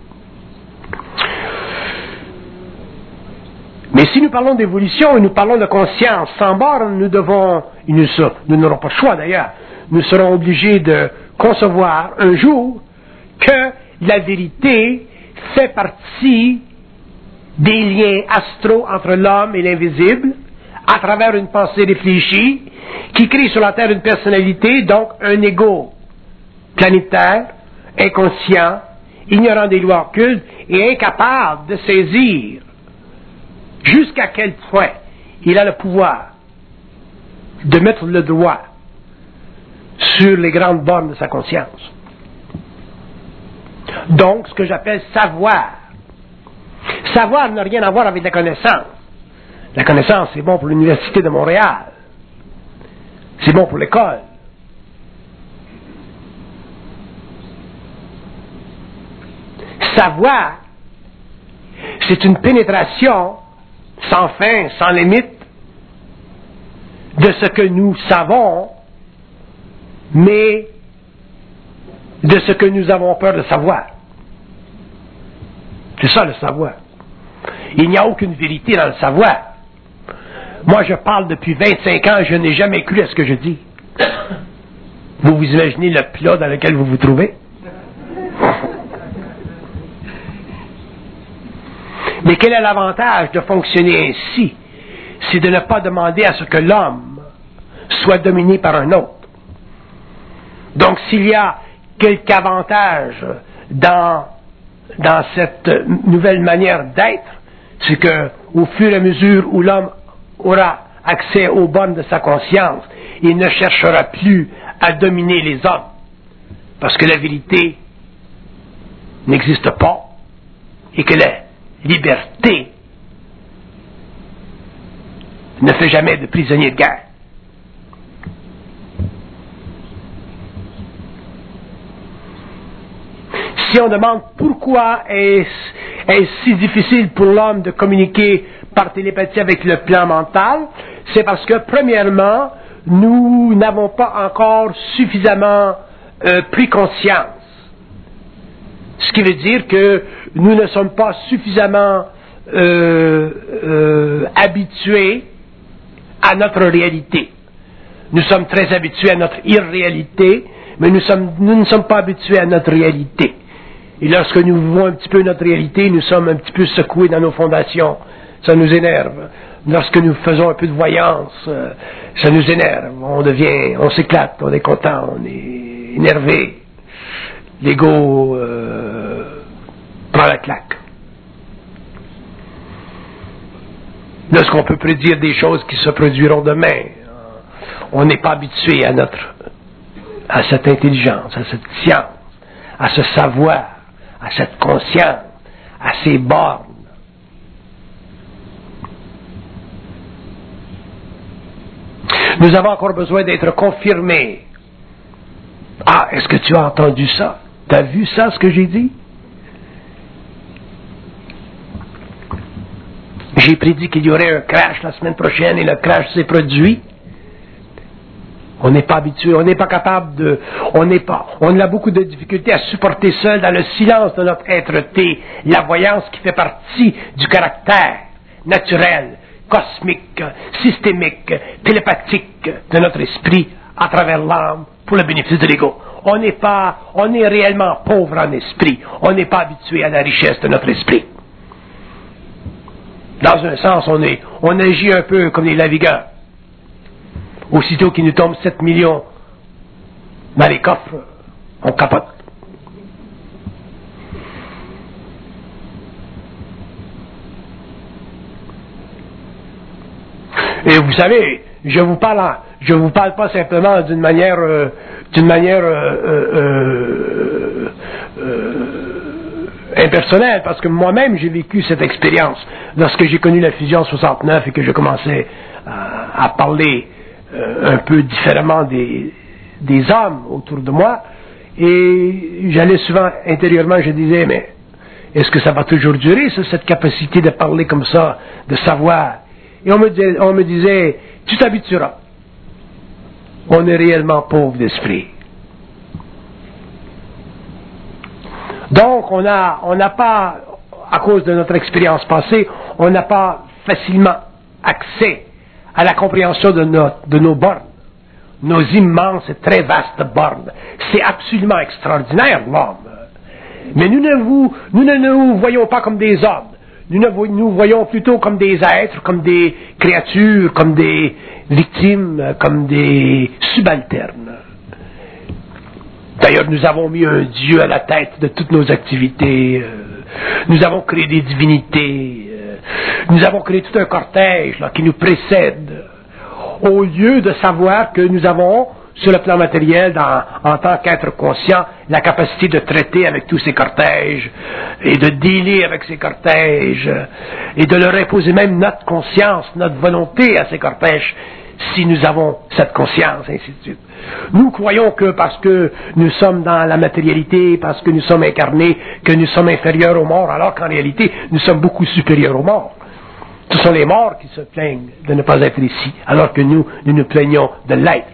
Speaker 1: Mais si nous parlons d'évolution et nous parlons de conscience sans borne, nous devons, nous, nous n'aurons pas le choix d'ailleurs, nous serons obligés de concevoir un jour que la vérité fait partie des liens astraux entre l'homme et l'invisible, à travers une pensée réfléchie, qui crée sur la Terre une personnalité, donc un ego planétaire, inconscient, ignorant des lois occultes et incapable de saisir jusqu'à quel point il a le pouvoir de mettre le doigt sur les grandes bornes de sa conscience. Donc, ce que j'appelle savoir. Savoir n'a rien à voir avec la connaissance. La connaissance, c'est bon pour l'Université de Montréal. C'est bon pour l'école. Savoir, c'est une pénétration sans fin, sans limite, de ce que nous savons, mais de ce que nous avons peur de savoir. C'est ça le savoir. Il n'y a aucune vérité dans le savoir. Moi, je parle depuis vingt-cinq ans, je n'ai jamais cru à ce que je dis. Vous vous imaginez le plat dans lequel vous vous trouvez? Mais quel est l'avantage de fonctionner ainsi? C'est de ne pas demander à ce que l'homme soit dominé par un autre. Donc, s'il y a quelque avantage dans, dans cette nouvelle manière d'être, c'est que, au fur et à mesure où l'homme aura accès aux bornes de sa conscience, il ne cherchera plus à dominer les hommes. Parce que la vérité n'existe pas et que la liberté ne fait jamais de prisonnier de guerre. Si on demande pourquoi est-ce, est-ce si difficile pour l'homme de communiquer par télépathie avec le plan mental, c'est parce que, premièrement, nous n'avons pas encore suffisamment euh, pris conscience. Ce qui veut dire que nous ne sommes pas suffisamment euh, euh, habitués à notre réalité. Nous sommes très habitués à notre irréalité, mais nous, sommes, nous ne sommes pas habitués à notre réalité. Et lorsque nous vivons un petit peu notre réalité, nous sommes un petit peu secoués dans nos fondations. Ça nous énerve. Lorsque nous faisons un peu de voyance, euh, ça nous énerve. On devient, on s'éclate, on est content, on est énervé. L'ego euh, prend la claque. Lorsqu'on peut prédire des choses qui se produiront demain, on n'est pas habitué à notre, à cette intelligence, à cette science, à ce savoir, à cette conscience, à ces bornes. Nous avons encore besoin d'être confirmés. Ah, est-ce que tu as entendu ça? Tu as vu ça, ce que j'ai dit? J'ai prédit qu'il y aurait un crash la semaine prochaine et le crash s'est produit. On n'est pas habitué, on n'est pas capable de... On n'est pas... On a beaucoup de difficultés à supporter seul dans le silence de notre être-té la voyance qui fait partie du caractère naturel, cosmique, systémique, télépathique de notre esprit à travers l'âme pour le bénéfice de l'ego. On n'est pas... On est réellement pauvre en esprit. On n'est pas habitué à la richesse de notre esprit. Dans un sens, on est... On agit un peu comme les navigants. Aussitôt qu'il nous tombe sept millions dans les coffres, on capote. Et vous savez, je vous parle, je vous parle pas simplement d'une manière, euh, d'une manière euh, euh, euh, impersonnelle, parce que moi-même j'ai vécu cette expérience lorsque j'ai connu la fusion en soixante-neuf et que je commençais à, à parler un peu différemment des, des hommes autour de moi, et j'allais souvent intérieurement, je disais, mais est-ce que ça va toujours durer, ça, cette capacité de parler comme ça, de savoir? Et on me disait, on me disait tu t'habitueras. On est réellement pauvre d'esprit. Donc, on a, on n'a pas, à cause de notre expérience passée, on n'a pas facilement accès à la compréhension de, notre, de nos bornes, nos immenses et très vastes bornes. C'est absolument extraordinaire, l'homme. Mais nous ne, vous, nous ne nous voyons pas comme des hommes. Nous nous nous voyons plutôt comme des êtres, comme des créatures, comme des victimes, comme des subalternes. D'ailleurs, nous avons mis un Dieu à la tête de toutes nos activités. Nous avons créé des divinités. Nous avons créé tout un cortège là, qui nous précède. Au lieu de savoir que nous avons, sur le plan matériel, dans, en tant qu'être conscient, la capacité de traiter avec tous ces cortèges, et de dealer avec ces cortèges, et de leur imposer même notre conscience, notre volonté à ces cortèges, si nous avons cette conscience, ainsi de suite. Nous croyons que parce que nous sommes dans la matérialité, parce que nous sommes incarnés, que nous sommes inférieurs aux morts, alors qu'en réalité, nous sommes beaucoup supérieurs aux morts. Ce sont les morts qui se plaignent de ne pas être ici, alors que nous, nous nous plaignons de l'être.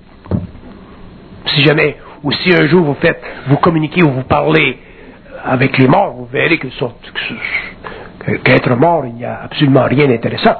Speaker 1: Si jamais, ou si un jour vous faites, vous communiquez ou vous parlez avec les morts, vous verrez que sont, que, qu'être mort, il n'y a absolument rien d'intéressant.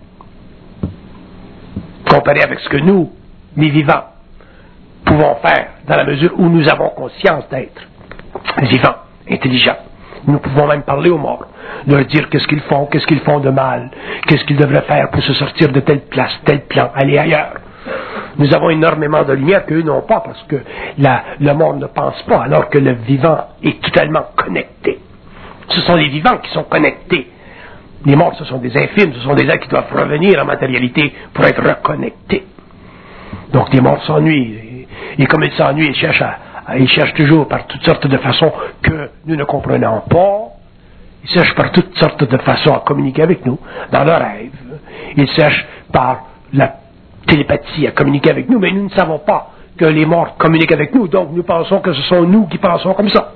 Speaker 1: Comparé avec ce que nous, les vivants, pouvons faire dans la mesure où nous avons conscience d'être vivants, intelligents. Nous pouvons même parler aux morts, leur dire qu'est-ce qu'ils font, qu'est-ce qu'ils font de mal, qu'est-ce qu'ils devraient faire pour se sortir de telle place, tel plan, aller ailleurs. Nous avons énormément de lumière qu'eux n'ont pas parce que la, le mort ne pense pas, alors que le vivant est totalement connecté. Ce sont les vivants qui sont connectés. Les morts, ce sont des infimes, ce sont des êtres qui doivent revenir en matérialité pour être reconnectés. Donc les morts s'ennuient. Et, et comme ils s'ennuient, ils cherchent, à, à, ils cherchent toujours par toutes sortes de façons que nous ne comprenons pas. Ils cherchent par toutes sortes de façons à communiquer avec nous, dans leurs rêves. Ils cherchent par la télépathie à communiquer avec nous, mais nous ne savons pas que les morts communiquent avec nous, donc nous pensons que ce sont nous qui pensons comme ça.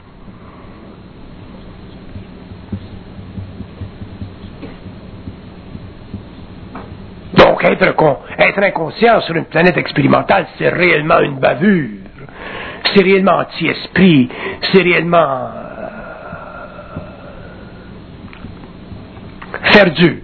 Speaker 1: Donc être, con, être inconscient sur une planète expérimentale, c'est réellement une bavure. C'est réellement anti-esprit. C'est réellement euh, faire dur.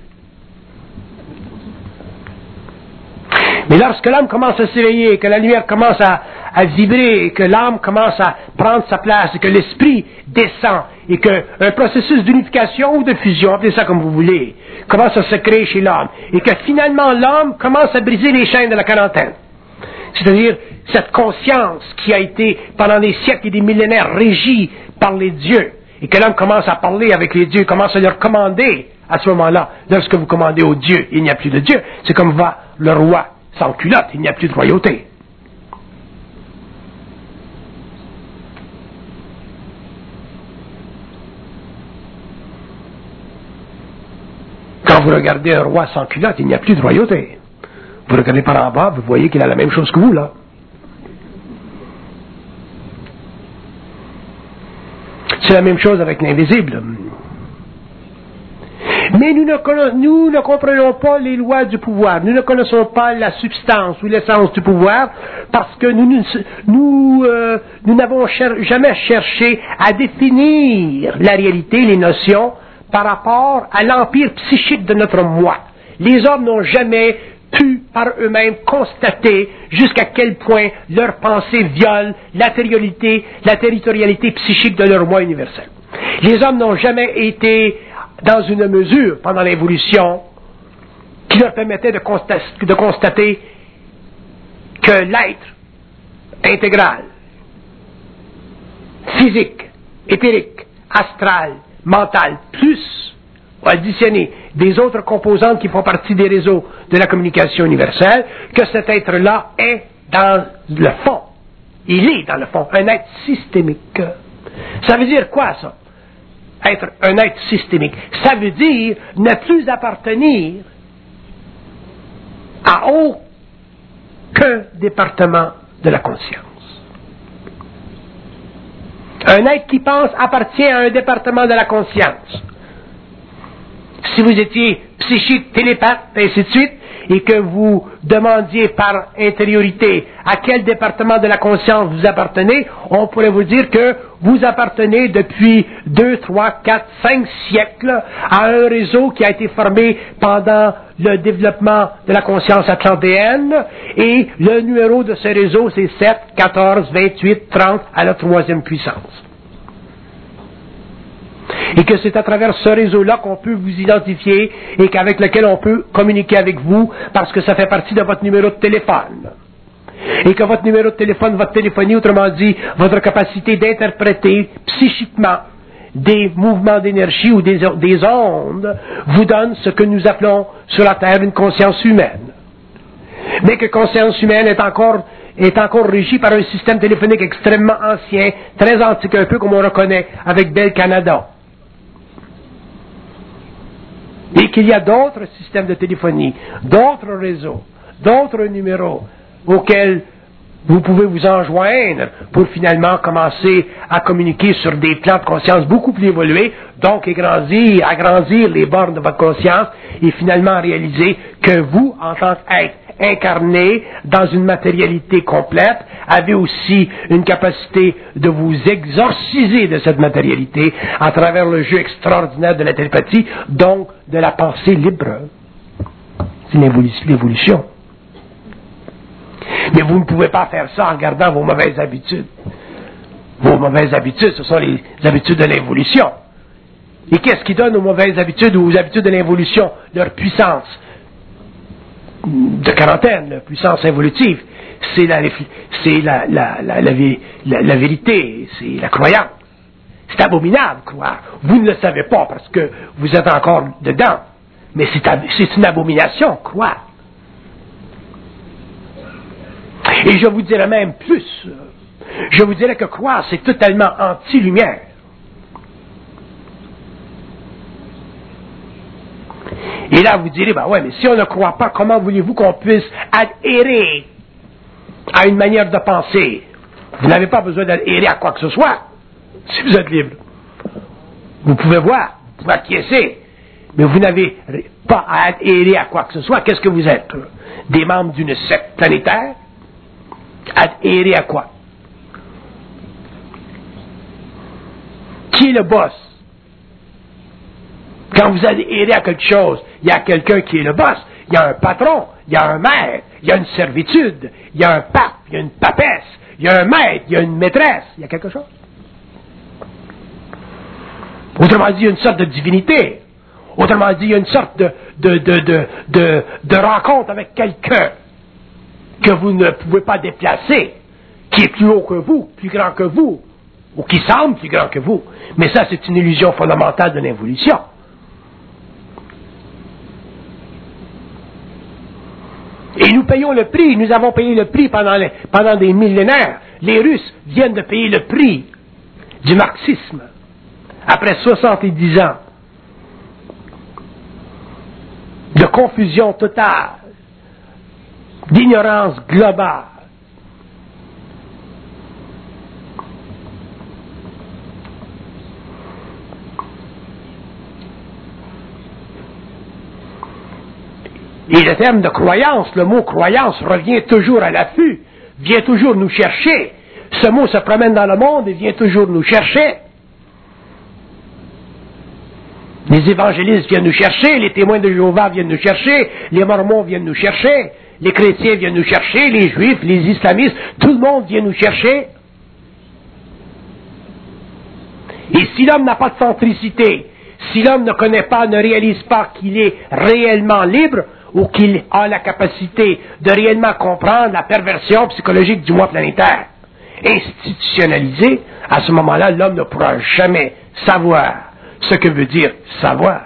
Speaker 1: Mais lorsque l'âme commence à s'éveiller, que la lumière commence à, à vibrer, et que l'âme commence à prendre sa place, et que l'esprit descend, et qu'un processus d'unification ou de fusion, appelez ça comme vous voulez, commence à se créer chez l'homme, et que finalement l'homme commence à briser les chaînes de la quarantaine. C'est-à-dire cette conscience qui a été pendant des siècles et des millénaires régie par les dieux, et que l'homme commence à parler avec les dieux, commence à leur commander à ce moment-là. Lorsque vous commandez aux dieux, il n'y a plus de Dieu. C'est comme va le roi sans culotte, il n'y a plus de royauté. Quand vous regardez un roi sans culotte, il n'y a plus de royauté. Vous regardez par en bas, vous voyez qu'il a la même chose que vous, là. C'est la même chose avec l'invisible. Mais nous ne, nous ne comprenons pas les lois du pouvoir. Nous ne connaissons pas la substance ou l'essence du pouvoir parce que nous, nous, nous, euh, nous n'avons cher- jamais cherché à définir la réalité, les notions, par rapport à l'empire psychique de notre moi. Les hommes n'ont jamais pu par eux-mêmes constater jusqu'à quel point leurs pensées violent la territorialité, la territorialité psychique de leur moi universel. Les hommes n'ont jamais été dans une mesure, pendant l'évolution, qui leur permettait de constater, de constater que l'être intégral, physique, éthérique, astral, mental, plus additionné des autres composantes qui font partie des réseaux de la communication universelle, que cet être-là est dans le fond. Il est dans le fond, un être systémique. Ça veut dire quoi, ça? Être un être systémique. Ça veut dire ne plus appartenir à aucun département de la conscience. Un être qui pense appartient à un département de la conscience. Si vous étiez psychique, télépathe, et ainsi de suite, et que vous demandiez par intériorité à quel département de la conscience vous appartenez, on pourrait vous dire que vous appartenez depuis deux, trois, quatre, cinq siècles à un réseau qui a été formé pendant le développement de la conscience atlantéenne, et le numéro de ce réseau, c'est sept, quatorze, vingt-huit, trente à la troisième puissance. Et que c'est à travers ce réseau-là qu'on peut vous identifier et qu'avec lequel on peut communiquer avec vous parce que ça fait partie de votre numéro de téléphone. Et que votre numéro de téléphone, votre téléphonie, autrement dit, votre capacité d'interpréter psychiquement des mouvements d'énergie ou des, des ondes, vous donne ce que nous appelons sur la Terre une conscience humaine. Mais que conscience humaine est encore, est encore régie par un système téléphonique extrêmement ancien, très antique, un peu comme on reconnaît avec Bell Canada. Et qu'il y a d'autres systèmes de téléphonie, d'autres réseaux, d'autres numéros auxquels vous pouvez vous enjoindre pour finalement commencer à communiquer sur des plans de conscience beaucoup plus évolués, donc agrandir, agrandir les bornes de votre conscience et finalement réaliser que vous, en tant qu'être incarné dans une matérialité complète, avez aussi une capacité de vous exorciser de cette matérialité à travers le jeu extraordinaire de la télépathie, donc de la pensée libre. C'est l'évolution. Mais vous ne pouvez pas faire ça en gardant vos mauvaises habitudes. Vos mauvaises habitudes, ce sont les habitudes de l'évolution. Et qu'est-ce qui donne aux mauvaises habitudes ou aux habitudes de l'évolution leur puissance de quarantaine, leur puissance évolutive? C'est la, c'est la, la, la, la, la, la vérité, c'est la croyance. C'est abominable, croire. Vous ne le savez pas parce que vous êtes encore dedans. Mais c'est, c'est une abomination, croire. Et je vous dirais même plus. Je vous dirais que croire, c'est totalement anti-lumière. Et là, vous direz, ben ouais, mais si on ne croit pas, comment voulez-vous qu'on puisse adhérer à une manière de penser? Vous n'avez pas besoin d'adhérer à quoi que ce soit, si vous êtes libre. Vous pouvez voir, vous pouvez acquiescer, mais vous n'avez pas à adhérer à quoi que ce soit. Qu'est-ce que vous êtes? Des membres d'une secte planétaire? Adhérer à quoi? Qui est le boss? Quand vous adhérez à quelque chose, il y a quelqu'un qui est le boss, il y a un patron, il y a un maître, il y a une servitude, il y a un pape, il y a une papesse, il y a un maître, il y a une maîtresse, il y a quelque chose. Autrement dit, il y a une sorte de divinité. Autrement dit, il y a une sorte de, de, de, de, de, de rencontre avec quelqu'un que vous ne pouvez pas déplacer, qui est plus haut que vous, plus grand que vous, ou qui semble plus grand que vous. Mais ça, c'est une illusion fondamentale de l'évolution. Et nous payons le prix, nous avons payé le prix pendant, les, pendant des millénaires. Les Russes viennent de payer le prix du marxisme, après soixante-dix ans de confusion totale, d'ignorance globale. Et le terme de croyance, le mot croyance revient toujours à l'affût, vient toujours nous chercher. Ce mot se promène dans le monde et vient toujours nous chercher. Les évangélistes viennent nous chercher, les témoins de Jéhovah viennent nous chercher, les mormons viennent nous chercher, les chrétiens viennent nous chercher, les juifs, les islamistes, tout le monde vient nous chercher. Et si l'homme n'a pas de centricité, si l'homme ne connaît pas, ne réalise pas qu'il est réellement libre, ou qu'il a la capacité de réellement comprendre la perversion psychologique du moi planétaire institutionnalisée, à ce moment-là, l'homme ne pourra jamais savoir ce que veut dire savoir.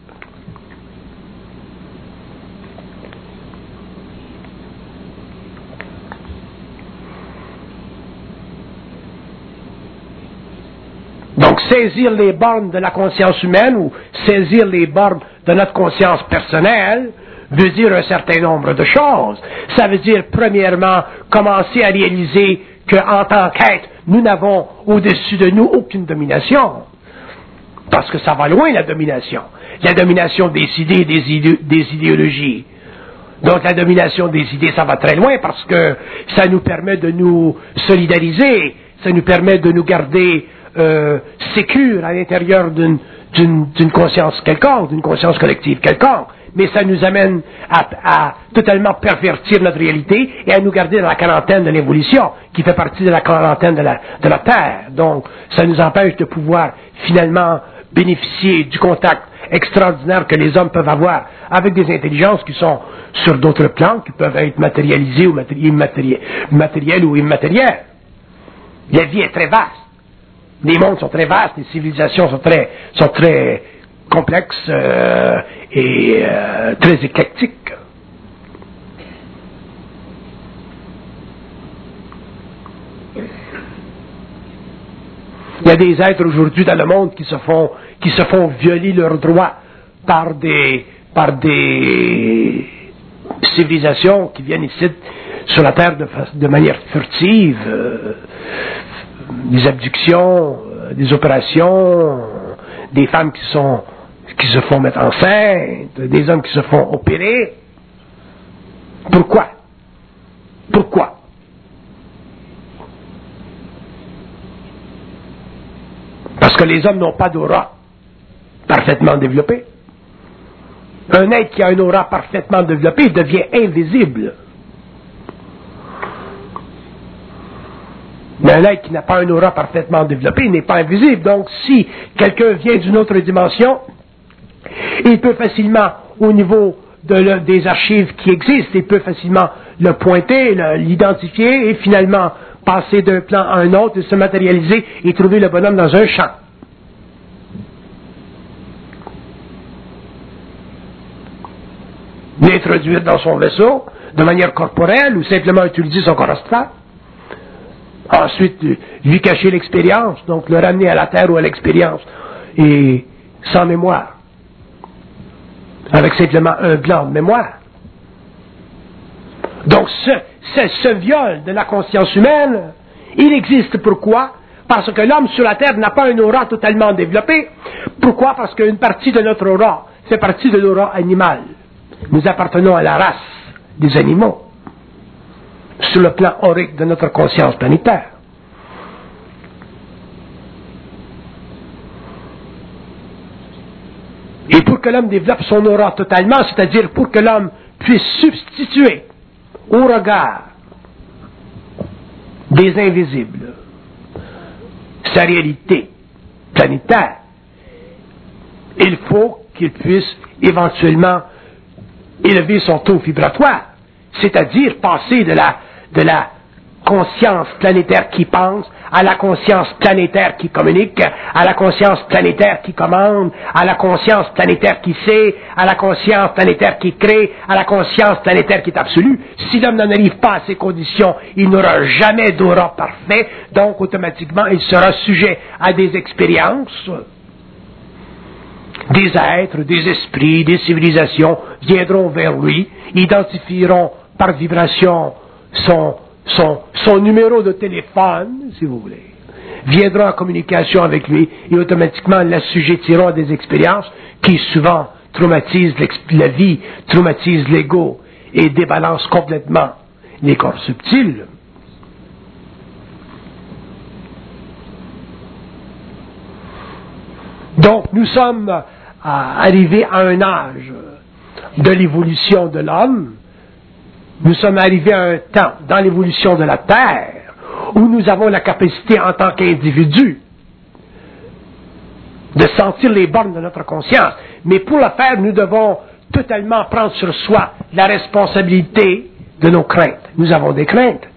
Speaker 1: Donc, saisir les bornes de la conscience humaine ou saisir les bornes de notre conscience personnelle veut dire un certain nombre de choses. Ça veut dire, premièrement, commencer à réaliser qu'en tant qu'être, nous n'avons au-dessus de nous aucune domination. Parce que ça va loin, la domination. La domination des idées, des, idé- des idéologies. Donc la domination des idées, ça va très loin parce que ça nous permet de nous solidariser, ça nous permet de nous garder euh, sécures à l'intérieur d'une, d'une, d'une conscience quelconque, d'une conscience collective quelconque. Mais ça nous amène à, à totalement pervertir notre réalité et à nous garder dans la quarantaine de l'évolution, qui fait partie de la quarantaine de la, de la Terre. Donc, ça nous empêche de pouvoir finalement bénéficier du contact extraordinaire que les hommes peuvent avoir avec des intelligences qui sont sur d'autres plans, qui peuvent être matérialisées ou matérielles, matérielles ou immatérielles. La vie est très vaste. Les mondes sont très vastes, les civilisations sont très, sont très complexes euh, et euh, très éclectiques. Il y a des êtres aujourd'hui dans le monde qui se font, qui se font violer leurs droits par des, par des civilisations qui viennent ici sur la terre de, de manière furtive, euh, des abductions, euh, des opérations, des femmes qui sont, qui se font mettre enceintes, des hommes qui se font opérer. Pourquoi? Pourquoi? Parce que les hommes n'ont pas d'aura parfaitement développée. Un être qui a une aura parfaitement développée devient invisible. Mais un être qui n'a pas une aura parfaitement développée n'est pas invisible. Donc, si quelqu'un vient d'une autre dimension, il peut facilement, au niveau de le, des archives qui existent, il peut facilement le pointer, le, l'identifier et finalement passer d'un plan à un autre, se matérialiser et trouver le bonhomme dans un champ. L'introduire dans son vaisseau de manière corporelle ou simplement utiliser son corps astral. Ensuite, lui cacher l'expérience, donc le ramener à la terre ou à l'expérience, et sans mémoire, avec simplement un blanc de mémoire. Donc ce, ce, ce viol de la conscience humaine, il existe pourquoi? Parce que l'homme sur la terre n'a pas une aura totalement développée. Pourquoi? Parce qu'une partie de notre aura fait partie de l'aura animale. Nous appartenons à la race des animaux, sur le plan aurique de notre conscience planétaire. Et pour que l'homme développe son aura totalement, c'est-à-dire pour que l'homme puisse substituer au regard des invisibles sa réalité planétaire, il faut qu'il puisse éventuellement élever son taux vibratoire, c'est-à-dire passer de la, de la conscience planétaire qui pense à la conscience planétaire qui communique, à la conscience planétaire qui commande, à la conscience planétaire qui sait, à la conscience planétaire qui crée, à la conscience planétaire qui est absolue. Si l'homme n'en arrive pas à ces conditions, il n'aura jamais d'aura parfait, donc automatiquement il sera sujet à des expériences. Des êtres, des esprits, des civilisations viendront vers lui, identifieront par vibration son, son, son numéro de téléphone, si vous voulez, viendront en communication avec lui et automatiquement l'assujettiront à des expériences qui souvent traumatisent la vie, traumatisent l'ego et débalancent complètement les corps subtils. Donc nous sommes arrivés à un âge de l'évolution de l'homme, nous sommes arrivés à un temps dans l'évolution de la Terre où nous avons la capacité en tant qu'individu de sentir les bornes de notre conscience. Mais pour le faire, nous devons totalement prendre sur soi la responsabilité de nos craintes. Nous avons des craintes.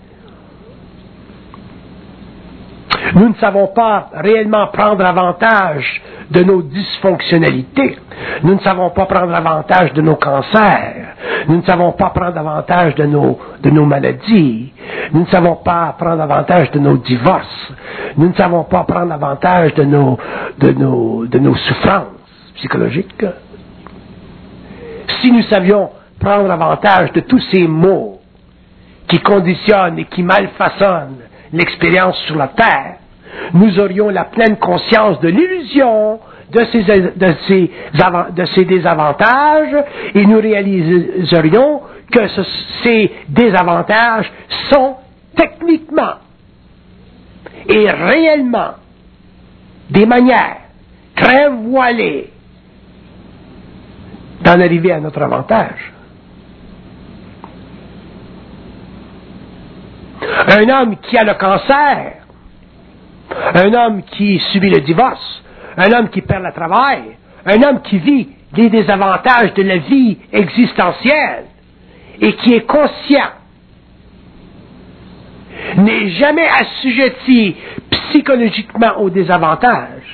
Speaker 1: Nous ne savons pas réellement prendre avantage de nos dysfonctionnalités. Nous ne savons pas prendre avantage de nos cancers. Nous ne savons pas prendre avantage de nos, de nos maladies. Nous ne savons pas prendre avantage de nos divorces. Nous ne savons pas prendre avantage de nos, de nos, de nos souffrances psychologiques. Si nous savions prendre avantage de tous ces maux qui conditionnent et qui malfaçonnent l'expérience sur la terre, nous aurions la pleine conscience de l'illusion de ces, de ces, de ces désavantages et nous réaliserions que ce, ces désavantages sont techniquement et réellement des manières très voilées d'en arriver à notre avantage. Un homme qui a le cancer, un homme qui subit le divorce, un homme qui perd le travail, un homme qui vit les désavantages de la vie existentielle et qui est conscient, n'est jamais assujetti psychologiquement aux désavantages.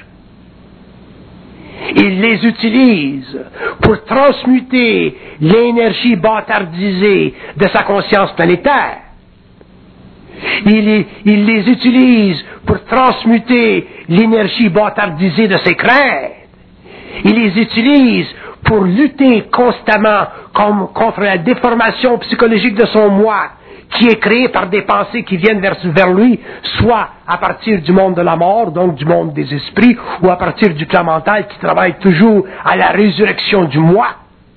Speaker 1: Il les utilise pour transmuter l'énergie bâtardisée de sa conscience planétaire. Il, il les utilise pour transmuter l'énergie bâtardisée de ses craintes. Il les utilise pour lutter constamment comme, contre la déformation psychologique de son moi, qui est créée par des pensées qui viennent vers, vers lui, soit à partir du monde de la mort, donc du monde des esprits, ou à partir du plan mental qui travaille toujours à la résurrection du moi.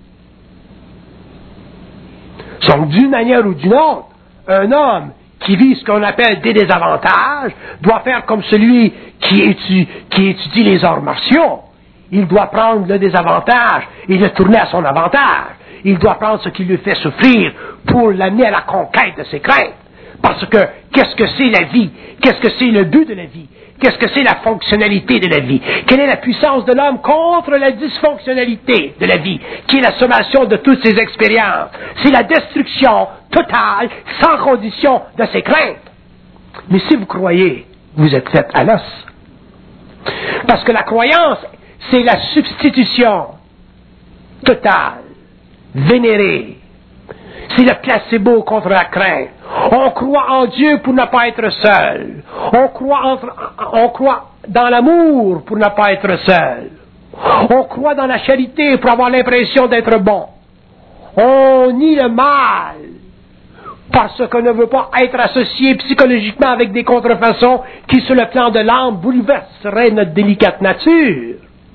Speaker 1: Donc, d'une manière ou d'une autre, un homme qui vit ce qu'on appelle des désavantages doit faire comme celui qui étudie, qui étudie les arts martiaux. Il doit prendre le désavantage et le tourner à son avantage. Il doit prendre ce qui lui fait souffrir pour l'amener à la conquête de ses craintes. Parce que, qu'est-ce que c'est la vie? Qu'est-ce que c'est le but de la vie? Qu'est-ce que c'est la fonctionnalité de la vie? Quelle est la puissance de l'homme contre la dysfonctionnalité de la vie, qui est la sommation de toutes ses expériences? C'est la destruction totale, sans condition, de ses craintes. Mais si vous croyez, vous êtes fait à l'os. Parce que la croyance, c'est la substitution totale, vénérée. C'est le placebo contre la crainte. On croit en Dieu pour ne pas être seul. On croit, entre, on croit dans l'amour pour ne pas être seul. On croit dans la charité pour avoir l'impression d'être bon. On nie le mal parce qu'on ne veut pas être associé psychologiquement avec des contrefaçons qui, sur le plan de l'âme, bouleverseraient notre délicate nature.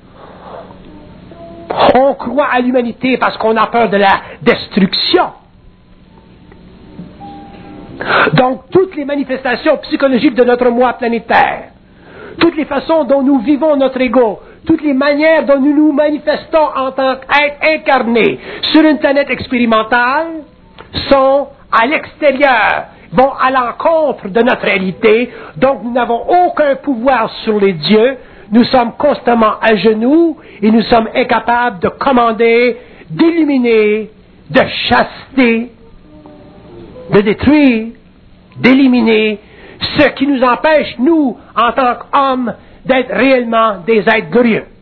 Speaker 1: On croit à l'humanité parce qu'on a peur de la destruction. Donc, toutes les manifestations psychologiques de notre moi planétaire, toutes les façons dont nous vivons notre ego, toutes les manières dont nous nous manifestons en tant qu'être incarné sur une planète expérimentale sont à l'extérieur, vont à l'encontre de notre réalité. Donc, nous n'avons aucun pouvoir sur les dieux. Nous sommes constamment à genoux et nous sommes incapables de commander, d'éliminer, de chasser, de détruire, d'éliminer ce qui nous empêche, nous, en tant qu'hommes, d'être réellement des êtres glorieux.